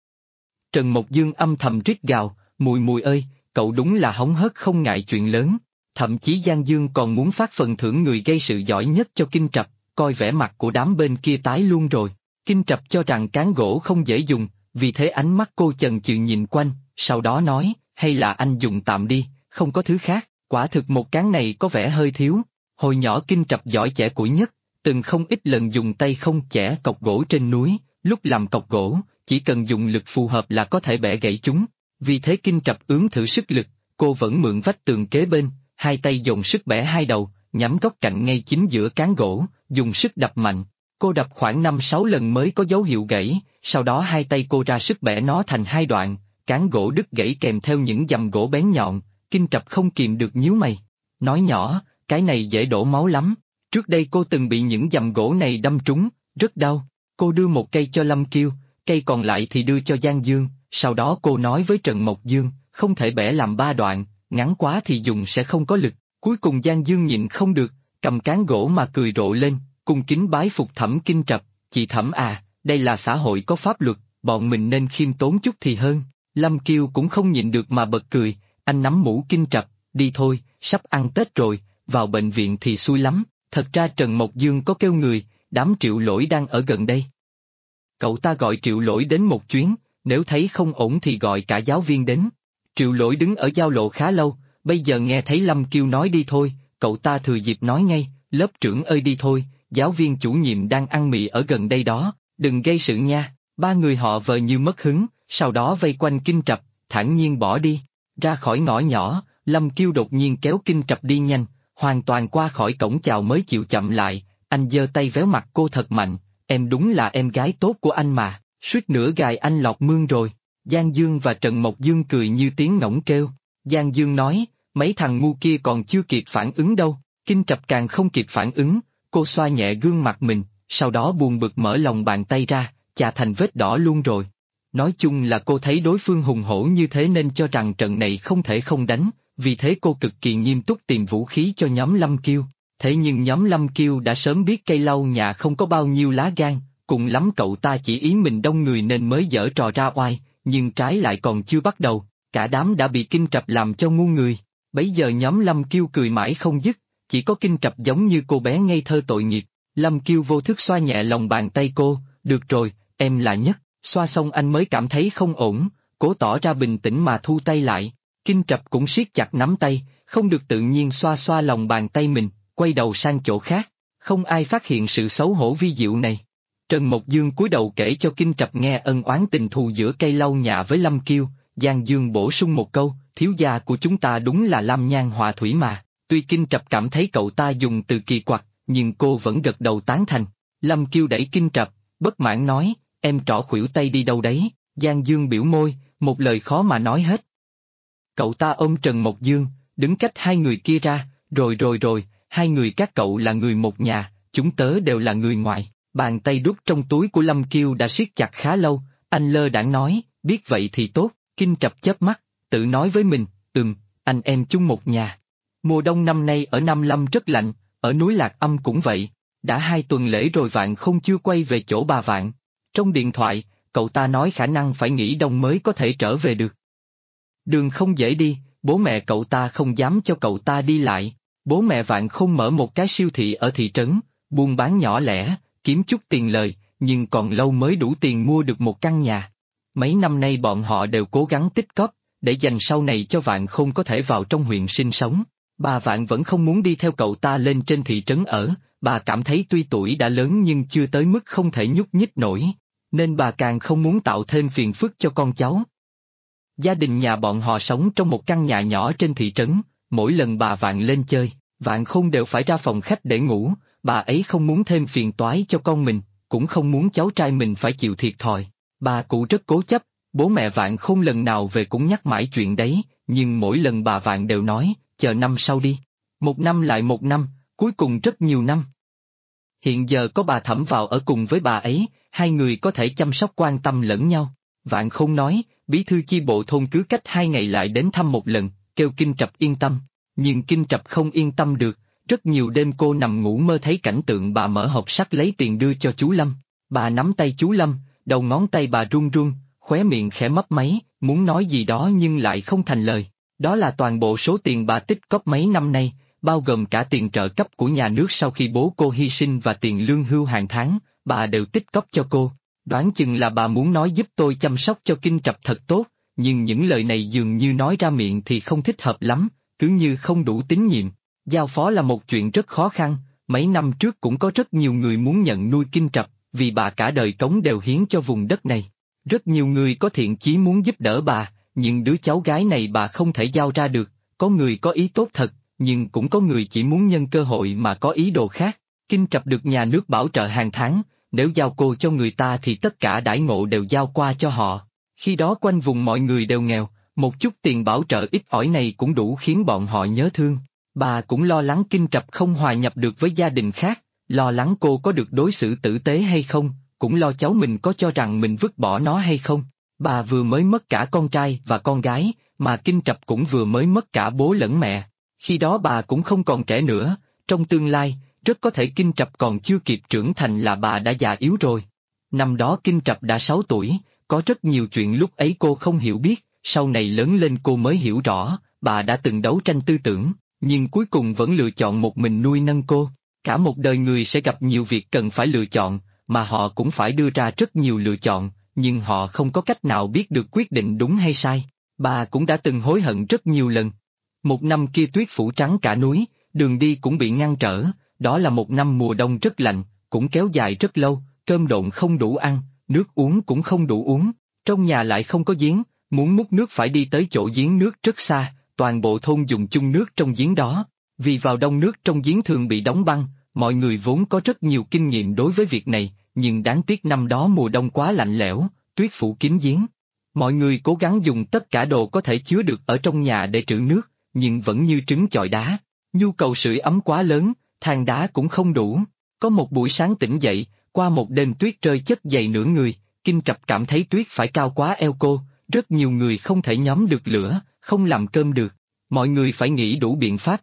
Trần Mộc Dương âm thầm rít gào, Mùi Mùi ơi, cậu đúng là hóng hớt không ngại chuyện lớn. Thậm chí Giang Dương còn muốn phát phần thưởng người gây sự giỏi nhất cho Kinh Trập, coi vẻ mặt của đám bên kia tái luôn rồi. Kinh Trập cho rằng cán gỗ không dễ dùng, vì thế ánh mắt cô chần chừ nhìn quanh, sau đó nói, hay là anh dùng tạm đi, không có thứ khác, quả thực một cán này có vẻ hơi thiếu. Hồi nhỏ Kinh Trập giỏi chẻ củi nhất, từng không ít lần dùng tay không chẻ cọc gỗ trên núi, lúc làm cọc gỗ, chỉ cần dùng lực phù hợp là có thể bẻ gãy chúng. Vì thế Kinh Trập ướm thử sức lực, cô vẫn mượn vách tường kế bên, hai tay dồn sức bẻ hai đầu, nhắm góc cạnh ngay chính giữa cán gỗ, dùng sức đập mạnh. Cô đập khoảng 5-6 lần mới có dấu hiệu gãy, sau đó hai tay cô ra sức bẻ nó thành hai đoạn, cán gỗ đứt gãy kèm theo những dầm gỗ bén nhọn. Kinh Trập không kìm được nhíu mày, nói nhỏ, cái này dễ đổ máu lắm. Trước đây cô từng bị những dầm gỗ này đâm trúng, rất đau. Cô đưa một cây cho Lâm Kiêu, cây còn lại thì đưa cho Giang Dương, sau đó cô nói với Trần Mộc Dương, không thể bẻ làm 3 đoạn, ngắn quá thì dùng sẽ không có lực. Cuối cùng Giang Dương nhịn không được, cầm cán gỗ mà cười rộ lên, cung kính bái phục Thẩm Kinh Trập, chị Thẩm à, đây là xã hội có pháp luật, bọn mình nên khiêm tốn chút thì hơn. Lâm Kiêu cũng không nhịn được mà bật cười, anh nắm mũ Kinh Trập, đi thôi, sắp ăn Tết rồi, vào bệnh viện thì xui lắm. Thật ra Trần Mộc Dương có kêu người, đám Triệu Lỗi đang ở gần đây. Cậu ta gọi Triệu Lỗi đến một chuyến, nếu thấy không ổn thì gọi cả giáo viên đến. Triệu Lỗi đứng ở giao lộ khá lâu, bây giờ nghe thấy Lâm Kiêu nói đi thôi, cậu ta thừa dịp nói ngay, lớp trưởng ơi đi thôi, giáo viên chủ nhiệm đang ăn mì ở gần đây đó, đừng gây sự nha. Ba người họ vờ như mất hứng, sau đó vây quanh Kinh Trập, thản nhiên bỏ đi. Ra khỏi ngõ nhỏ, Lâm Kiêu đột nhiên kéo Kinh Trập đi nhanh, hoàn toàn qua khỏi cổng chào mới chịu chậm lại, anh giơ tay véo mặt cô thật mạnh, em đúng là em gái tốt của anh mà, suýt nữa gài anh lọt mương rồi. Giang Dương và Trần Mộc Dương cười như tiếng ngỗng kêu. Giang Dương nói, mấy thằng ngu kia còn chưa kịp phản ứng đâu. Kinh Trập càng không kịp phản ứng, cô xoa nhẹ gương mặt mình, sau đó buồn bực mở lòng bàn tay ra, chà thành vết đỏ luôn rồi. Nói chung là cô thấy đối phương hùng hổ như thế nên cho rằng trận này không thể không đánh, vì thế cô cực kỳ nghiêm túc tìm vũ khí cho nhóm Lâm Kiêu. Thế nhưng nhóm Lâm Kiêu đã sớm biết cây lau nhà không có bao nhiêu lá gan, cùng lắm cậu ta chỉ ý mình đông người nên mới giở trò ra oai, nhưng trái lại còn chưa bắt đầu, cả đám đã bị Kinh Trập làm cho ngu người. Bấy giờ nhóm Lâm Kiêu cười mãi không dứt, chỉ có Kinh Trập giống như cô bé ngây thơ tội nghiệp. Lâm Kiêu vô thức xoa nhẹ lòng bàn tay cô, được rồi, em là nhất. Xoa xong anh mới cảm thấy không ổn, cố tỏ ra bình tĩnh mà thu tay lại. Kinh Trập cũng siết chặt nắm tay, không được tự nhiên xoa xoa lòng bàn tay mình, quay đầu sang chỗ khác. Không ai phát hiện sự xấu hổ vi diệu này. Trần Mộc Dương cúi đầu kể cho Kinh Trập nghe ân oán tình thù giữa cây lau nhà với Lâm Kiêu. Giang Dương bổ sung một câu, thiếu gia của chúng ta đúng là lam nhan họa thủy mà. Tuy Kinh Trập cảm thấy cậu ta dùng từ kỳ quặc, nhưng cô vẫn gật đầu tán thành. Lâm Kiêu đẩy Kinh Trập, bất mãn nói, em trỏ khuỷu tay đi đâu đấy. Giang Dương biểu môi, một lời khó mà nói hết. Cậu ta ôm Trần Mộc Dương, đứng cách hai người kia ra, rồi, hai người các cậu là người một nhà, chúng tớ đều là người ngoài. Bàn tay đút trong túi của Lâm Kiêu đã siết chặt khá lâu, anh lơ đãng nói, biết vậy thì tốt. Kinh Trập chớp mắt, tự nói với mình, anh em chung một nhà. Mùa đông năm nay ở Nam Lâm rất lạnh, ở núi Lạc Âm cũng vậy, đã 2 tuần lễ rồi Vạn Không chưa quay về chỗ bà Vạn. Trong điện thoại, cậu ta nói khả năng phải nghỉ đông mới có thể trở về được. Đường không dễ đi, bố mẹ cậu ta không dám cho cậu ta đi lại. Bố mẹ Vạn Không mở một cái siêu thị ở thị trấn, buôn bán nhỏ lẻ, kiếm chút tiền lời, nhưng còn lâu mới đủ tiền mua được một căn nhà. Mấy năm nay bọn họ đều cố gắng tích cóp, để dành sau này cho Vạn Không có thể vào trong huyện sinh sống. Bà Vạn vẫn không muốn đi theo cậu ta lên trên thị trấn ở, bà cảm thấy tuy tuổi đã lớn nhưng chưa tới mức không thể nhúc nhích nổi. nên bà càng không muốn tạo thêm phiền phức cho con cháu. Gia đình nhà bọn họ sống trong một căn nhà nhỏ trên thị trấn, mỗi lần bà Vạn lên chơi, Vạn Khôn đều phải ra phòng khách để ngủ, bà ấy không muốn thêm phiền toái cho con mình, cũng không muốn cháu trai mình phải chịu thiệt thòi. Bà cụ rất cố chấp, bố mẹ Vạn Khôn lần nào về cũng nhắc mãi chuyện đấy, nhưng mỗi lần bà Vạn đều nói, chờ năm sau đi. Một năm lại một năm, cuối cùng rất nhiều năm. Hiện giờ có bà Thẩm vào ở cùng với bà ấy, hai người có thể chăm sóc quan tâm lẫn nhau. Vạn Khôn nói, bí thư chi bộ thôn cứ cách 2 ngày lại đến thăm một lần, kêu Kinh Trập yên tâm. Nhưng Kinh Trập không yên tâm được, rất nhiều đêm cô nằm ngủ mơ thấy cảnh tượng bà mở hộp sắt lấy tiền đưa cho chú Lâm. Bà nắm tay chú Lâm, đầu ngón tay bà run run, khóe miệng khẽ mấp máy, muốn nói gì đó nhưng lại không thành lời. Đó là toàn bộ số tiền bà tích cóp mấy năm nay, bao gồm cả tiền trợ cấp của nhà nước sau khi bố cô hy sinh và tiền lương hưu hàng tháng, bà đều tích cóp cho cô. Đoán chừng là bà muốn nói giúp tôi chăm sóc cho Kinh Trập thật tốt, nhưng những lời này dường như nói ra miệng thì không thích hợp lắm, cứ như không đủ tín nhiệm. Giao phó là một chuyện rất khó khăn, mấy năm trước cũng có rất nhiều người muốn nhận nuôi Kinh Trập, vì bà cả đời cống đều hiến cho vùng đất này. Rất nhiều người có thiện chí muốn giúp đỡ bà, nhưng đứa cháu gái này bà không thể giao ra được, có người có ý tốt thật, nhưng cũng có người chỉ muốn nhân cơ hội mà có ý đồ khác. Kinh Trập được nhà nước bảo trợ hàng tháng, nếu giao cô cho người ta thì tất cả đãi ngộ đều giao qua cho họ. Khi đó quanh vùng mọi người đều nghèo, một chút tiền bảo trợ ít ỏi này cũng đủ khiến bọn họ nhớ thương. Bà cũng lo lắng Kinh Trập không hòa nhập được với gia đình khác, lo lắng cô có được đối xử tử tế hay không, cũng lo cháu mình có cho rằng mình vứt bỏ nó hay không. Bà vừa mới mất cả con trai và con gái, mà Kinh Trập cũng vừa mới mất cả bố lẫn mẹ. Khi đó bà cũng không còn trẻ nữa, trong tương lai, rất có thể Kinh Trập còn chưa kịp trưởng thành là bà đã già yếu rồi. Năm đó Kinh Trập đã 6 tuổi, có rất nhiều chuyện lúc ấy cô không hiểu biết, sau này lớn lên cô mới hiểu rõ, bà đã từng đấu tranh tư tưởng, nhưng cuối cùng vẫn lựa chọn một mình nuôi nâng cô. Cả một đời người sẽ gặp nhiều việc cần phải lựa chọn, mà họ cũng phải đưa ra rất nhiều lựa chọn, nhưng họ không có cách nào biết được quyết định đúng hay sai. Bà cũng đã từng hối hận rất nhiều lần. Một năm kia tuyết phủ trắng cả núi, đường đi cũng bị ngăn trở, đó là một năm mùa đông rất lạnh, cũng kéo dài rất lâu, cơm độn không đủ ăn, nước uống cũng không đủ uống, trong nhà lại không có giếng, muốn múc nước phải đi tới chỗ giếng nước rất xa, toàn bộ thôn dùng chung nước trong giếng đó. Vì vào đông nước trong giếng thường bị đóng băng, mọi người vốn có rất nhiều kinh nghiệm đối với việc này, nhưng đáng tiếc năm đó mùa đông quá lạnh lẽo, tuyết phủ kín giếng. Mọi người cố gắng dùng tất cả đồ có thể chứa được ở trong nhà để trữ nước, nhưng vẫn như trứng chọi đá. Nhu cầu sưởi ấm quá lớn, than đá cũng không đủ. Có một buổi sáng tỉnh dậy, qua một đêm tuyết rơi chất dày nửa người, Kinh Trập cảm thấy tuyết phải cao quá eo cô, rất nhiều người không thể nhóm được lửa, không làm cơm được. Mọi người phải nghĩ đủ biện pháp.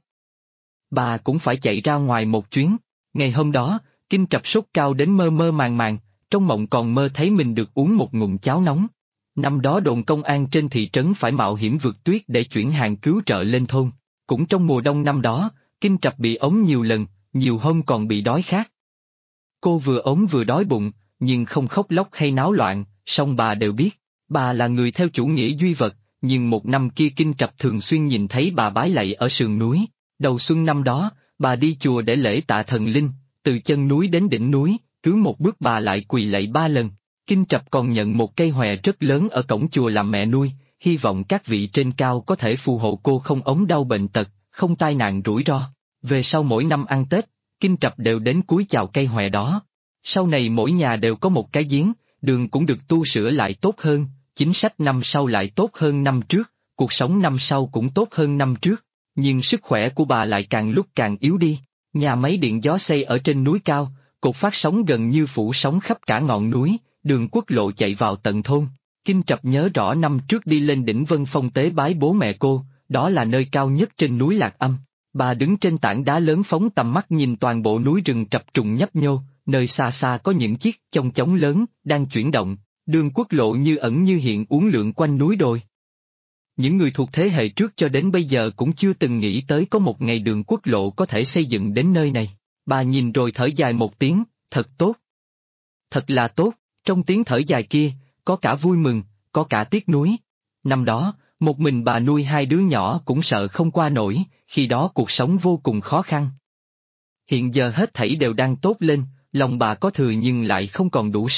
Bà cũng phải chạy ra ngoài một chuyến. Ngày hôm đó, Kinh Trập sốt cao đến mơ mơ màng màng, trong mộng còn mơ thấy mình được uống một ngụm cháo nóng. Năm đó đồn công an trên thị trấn phải mạo hiểm vượt tuyết để chuyển hàng cứu trợ lên thôn. Cũng trong mùa đông năm đó, Kinh Trập bị ốm nhiều lần, nhiều hôm còn bị đói khát. Cô vừa ốm vừa đói bụng, nhưng không khóc lóc hay náo loạn, song bà đều biết. Bà là người theo chủ nghĩa duy vật, nhưng một năm kia Kinh Trập thường xuyên nhìn thấy bà bái lạy ở sườn núi. Đầu xuân năm đó, bà đi chùa để lễ tạ thần linh, từ chân núi đến đỉnh núi, cứ một bước bà lại quỳ lạy 3 lần. Kinh Trập còn nhận một cây hòe rất lớn ở cổng chùa làm mẹ nuôi, hy vọng các vị trên cao có thể phù hộ cô không ốm đau bệnh tật, không tai nạn rủi ro. Về sau mỗi năm ăn Tết, Kinh Trập đều đến cúi chào cây hòe đó. Sau này mỗi nhà đều có một cái giếng, đường cũng được tu sửa lại tốt hơn, chính sách năm sau lại tốt hơn năm trước, cuộc sống năm sau cũng tốt hơn năm trước. Nhưng sức khỏe của bà lại càng lúc càng yếu đi. Nhà máy điện gió xây ở trên núi cao, cột phát sóng gần như phủ sóng khắp cả ngọn núi, đường quốc lộ chạy vào tận thôn. Kinh Trập nhớ rõ năm trước đi lên đỉnh Vân Phong tế bái bố mẹ cô, đó là nơi cao nhất trên núi Lạc Âm. Bà đứng trên tảng đá lớn phóng tầm mắt nhìn toàn bộ núi rừng trập trùng nhấp nhô, nơi xa xa có những chiếc chong chóng lớn đang chuyển động, đường quốc lộ như ẩn như hiện uốn lượn quanh núi đồi. Những người thuộc thế hệ trước cho đến bây giờ cũng chưa từng nghĩ tới có một ngày đường quốc lộ có thể xây dựng đến nơi này. Bà nhìn rồi thở dài một tiếng, thật tốt. Thật là tốt, trong tiếng thở dài kia, có cả vui mừng, có cả tiếc nuối. Năm đó, một mình bà nuôi 2 đứa nhỏ cũng sợ không qua nổi, khi đó cuộc sống vô cùng khó khăn. Hiện giờ hết thảy đều đang tốt lên, lòng bà có thừa nhưng lại không còn đủ sức.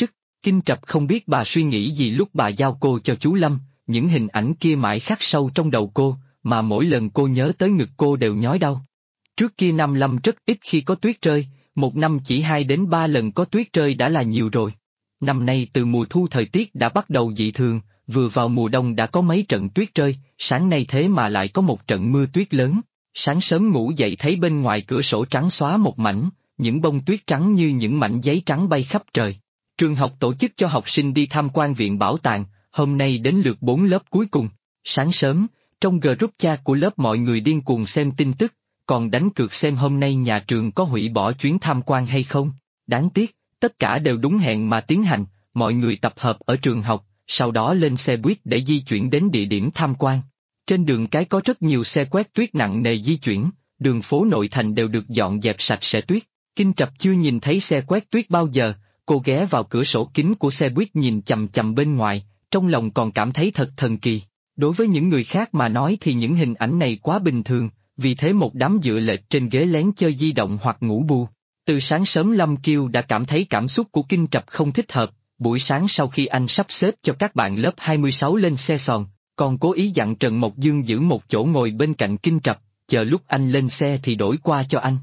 Kinh Trập không biết bà suy nghĩ gì lúc bà giao cô cho chú Lâm, những hình ảnh kia mãi khắc sâu trong đầu cô, mà mỗi lần cô nhớ tới ngực cô đều nhói đau. Trước kia năm Lâm rất ít khi có tuyết rơi, một năm chỉ 2 đến 3 lần có tuyết rơi đã là nhiều rồi. Năm nay từ mùa thu thời tiết đã bắt đầu dị thường, vừa vào mùa đông đã có mấy trận tuyết rơi, sáng nay thế mà lại có một trận mưa tuyết lớn. Sáng sớm ngủ dậy thấy bên ngoài cửa sổ trắng xóa một mảnh, những bông tuyết trắng như những mảnh giấy trắng bay khắp trời. Trường học tổ chức cho học sinh đi tham quan viện bảo tàng, hôm nay đến lượt 4 lớp cuối cùng. Sáng sớm, trong group chat của lớp mọi người điên cuồng xem tin tức, còn đánh cược xem hôm nay nhà trường có hủy bỏ chuyến tham quan hay không. Đáng tiếc, tất cả đều đúng hẹn mà tiến hành, mọi người tập hợp ở trường học, sau đó lên xe buýt để di chuyển đến địa điểm tham quan. Trên đường cái có rất nhiều xe quét tuyết nặng nề di chuyển, đường phố nội thành đều được dọn dẹp sạch sẽ tuyết. Kinh Trập chưa nhìn thấy xe quét tuyết bao giờ, cô ghé vào cửa sổ kính của xe buýt nhìn chằm chằm bên ngoài, trong lòng còn cảm thấy thật thần kỳ. Đối với những người khác mà nói thì những hình ảnh này quá bình thường, vì thế một đám dựa lệch trên ghế lén chơi di động hoặc ngủ bù. Từ sáng sớm Lâm Kiêu đã cảm thấy cảm xúc của Kinh Trập không thích hợp, buổi sáng sau khi anh sắp xếp cho các bạn lớp 26 lên xe sòn, còn cố ý dặn Trần Mộc Dương giữ một chỗ ngồi bên cạnh Kinh Trập, chờ lúc anh lên xe thì đổi qua cho anh.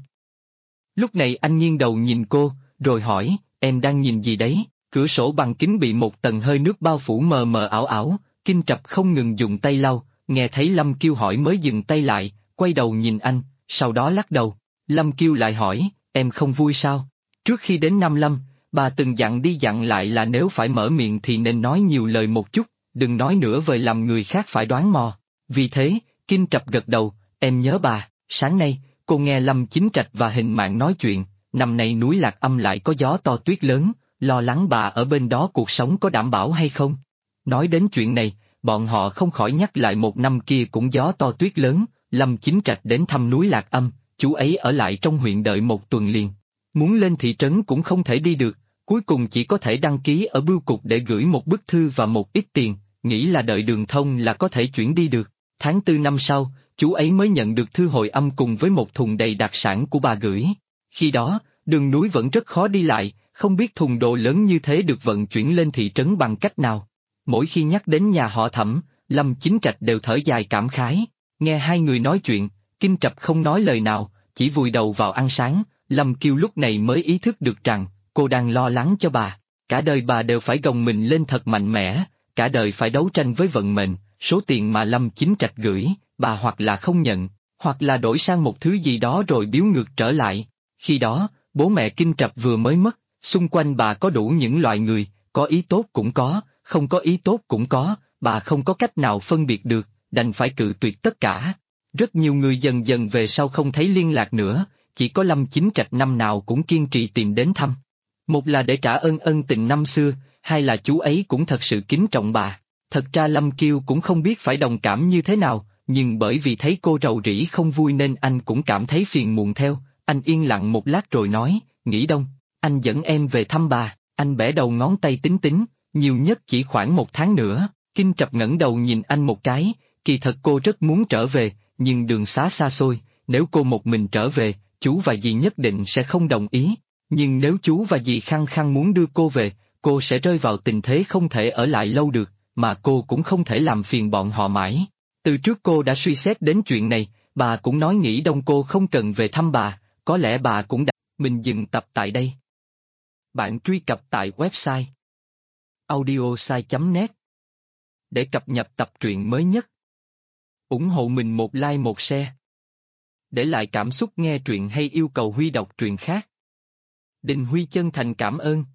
Lúc này anh nghiêng đầu nhìn cô, rồi hỏi, em đang nhìn gì đấy? Cửa sổ bằng kính bị một tầng hơi nước bao phủ mờ mờ ảo ảo, Kinh Trập không ngừng dùng tay lau, nghe thấy Lâm Kiêu hỏi mới dừng tay lại, quay đầu nhìn anh, sau đó lắc đầu. Lâm Kiêu lại hỏi, em không vui sao? Trước khi đến Nam Lâm, bà từng dặn đi dặn lại là nếu phải mở miệng thì nên nói nhiều lời một chút, đừng nói nữa vời làm người khác phải đoán mò. Vì thế, Kinh Trập gật đầu, em nhớ bà. Sáng nay, cô nghe Lâm Chính Trạch và Hình Mạn nói chuyện, năm nay núi Lạc Âm lại có gió to tuyết lớn, lo lắng bà ở bên đó cuộc sống có đảm bảo hay không. Nói đến chuyện này, bọn họ không khỏi nhắc lại một năm kia cũng gió to tuyết lớn, Lâm Chính Trạch đến thăm núi Lạc Âm, chú ấy ở lại trong huyện đợi một tuần liền. Muốn lên thị trấn cũng không thể đi được, cuối cùng chỉ có thể đăng ký ở bưu cục để gửi một bức thư và một ít tiền, nghĩ là đợi đường thông là có thể chuyển đi được. Tháng 4 năm sau, chú ấy mới nhận được thư hồi âm cùng với một thùng đầy đặc sản của bà gửi. Khi đó, đường núi vẫn rất khó đi lại, không biết thùng đồ lớn như thế được vận chuyển lên thị trấn bằng cách nào. Mỗi khi nhắc đến nhà họ Thẩm, Lâm Chính Trạch đều thở dài cảm khái. Nghe hai người nói chuyện, Kinh Trập không nói lời nào, chỉ vùi đầu vào ăn sáng. Lâm Kiêu lúc này mới ý thức được rằng, cô đang lo lắng cho bà. Cả đời bà đều phải gồng mình lên thật mạnh mẽ, cả đời phải đấu tranh với vận mệnh, số tiền mà Lâm Chính Trạch gửi, bà hoặc là không nhận, hoặc là đổi sang một thứ gì đó rồi biếu ngược trở lại. Khi đó, bố mẹ Kinh Trập vừa mới mất, xung quanh bà có đủ những loại người, có ý tốt cũng có, không có ý tốt cũng có, bà không có cách nào phân biệt được, đành phải cự tuyệt tất cả. Rất nhiều người dần dần về sau không thấy liên lạc nữa, chỉ có Lâm Chính Trạch năm nào cũng kiên trì tìm đến thăm. Một là để trả ân tình năm xưa, hai là chú ấy cũng thật sự kính trọng bà. Thật ra Lâm Kiêu cũng không biết phải đồng cảm như thế nào, nhưng bởi vì thấy cô rầu rĩ không vui nên anh cũng cảm thấy phiền muộn theo. Anh yên lặng một lát rồi nói, nghỉ đông, anh dẫn em về thăm bà. Anh bẻ đầu ngón tay tính tính, nhiều nhất chỉ khoảng 1 tháng nữa. Kinh Trập ngẩng đầu nhìn anh một cái, kỳ thật cô rất muốn trở về, nhưng đường xá xa xôi, nếu cô một mình trở về, chú và dì nhất định sẽ không đồng ý. Nhưng nếu chú và dì khăng khăng muốn đưa cô về, cô sẽ rơi vào tình thế không thể ở lại lâu được, mà cô cũng không thể làm phiền bọn họ mãi. Từ trước cô đã suy xét đến chuyện này, bà cũng nói nghỉ đông cô không cần về thăm bà, có lẽ bà cũng đã... Mình dừng tập tại đây. Bạn truy cập tại website audiosai.net để cập nhật tập truyện mới nhất. Ủng hộ mình một like một share. Để lại cảm xúc nghe truyện hay yêu cầu Huy đọc truyện khác. Đình Huy chân thành cảm ơn.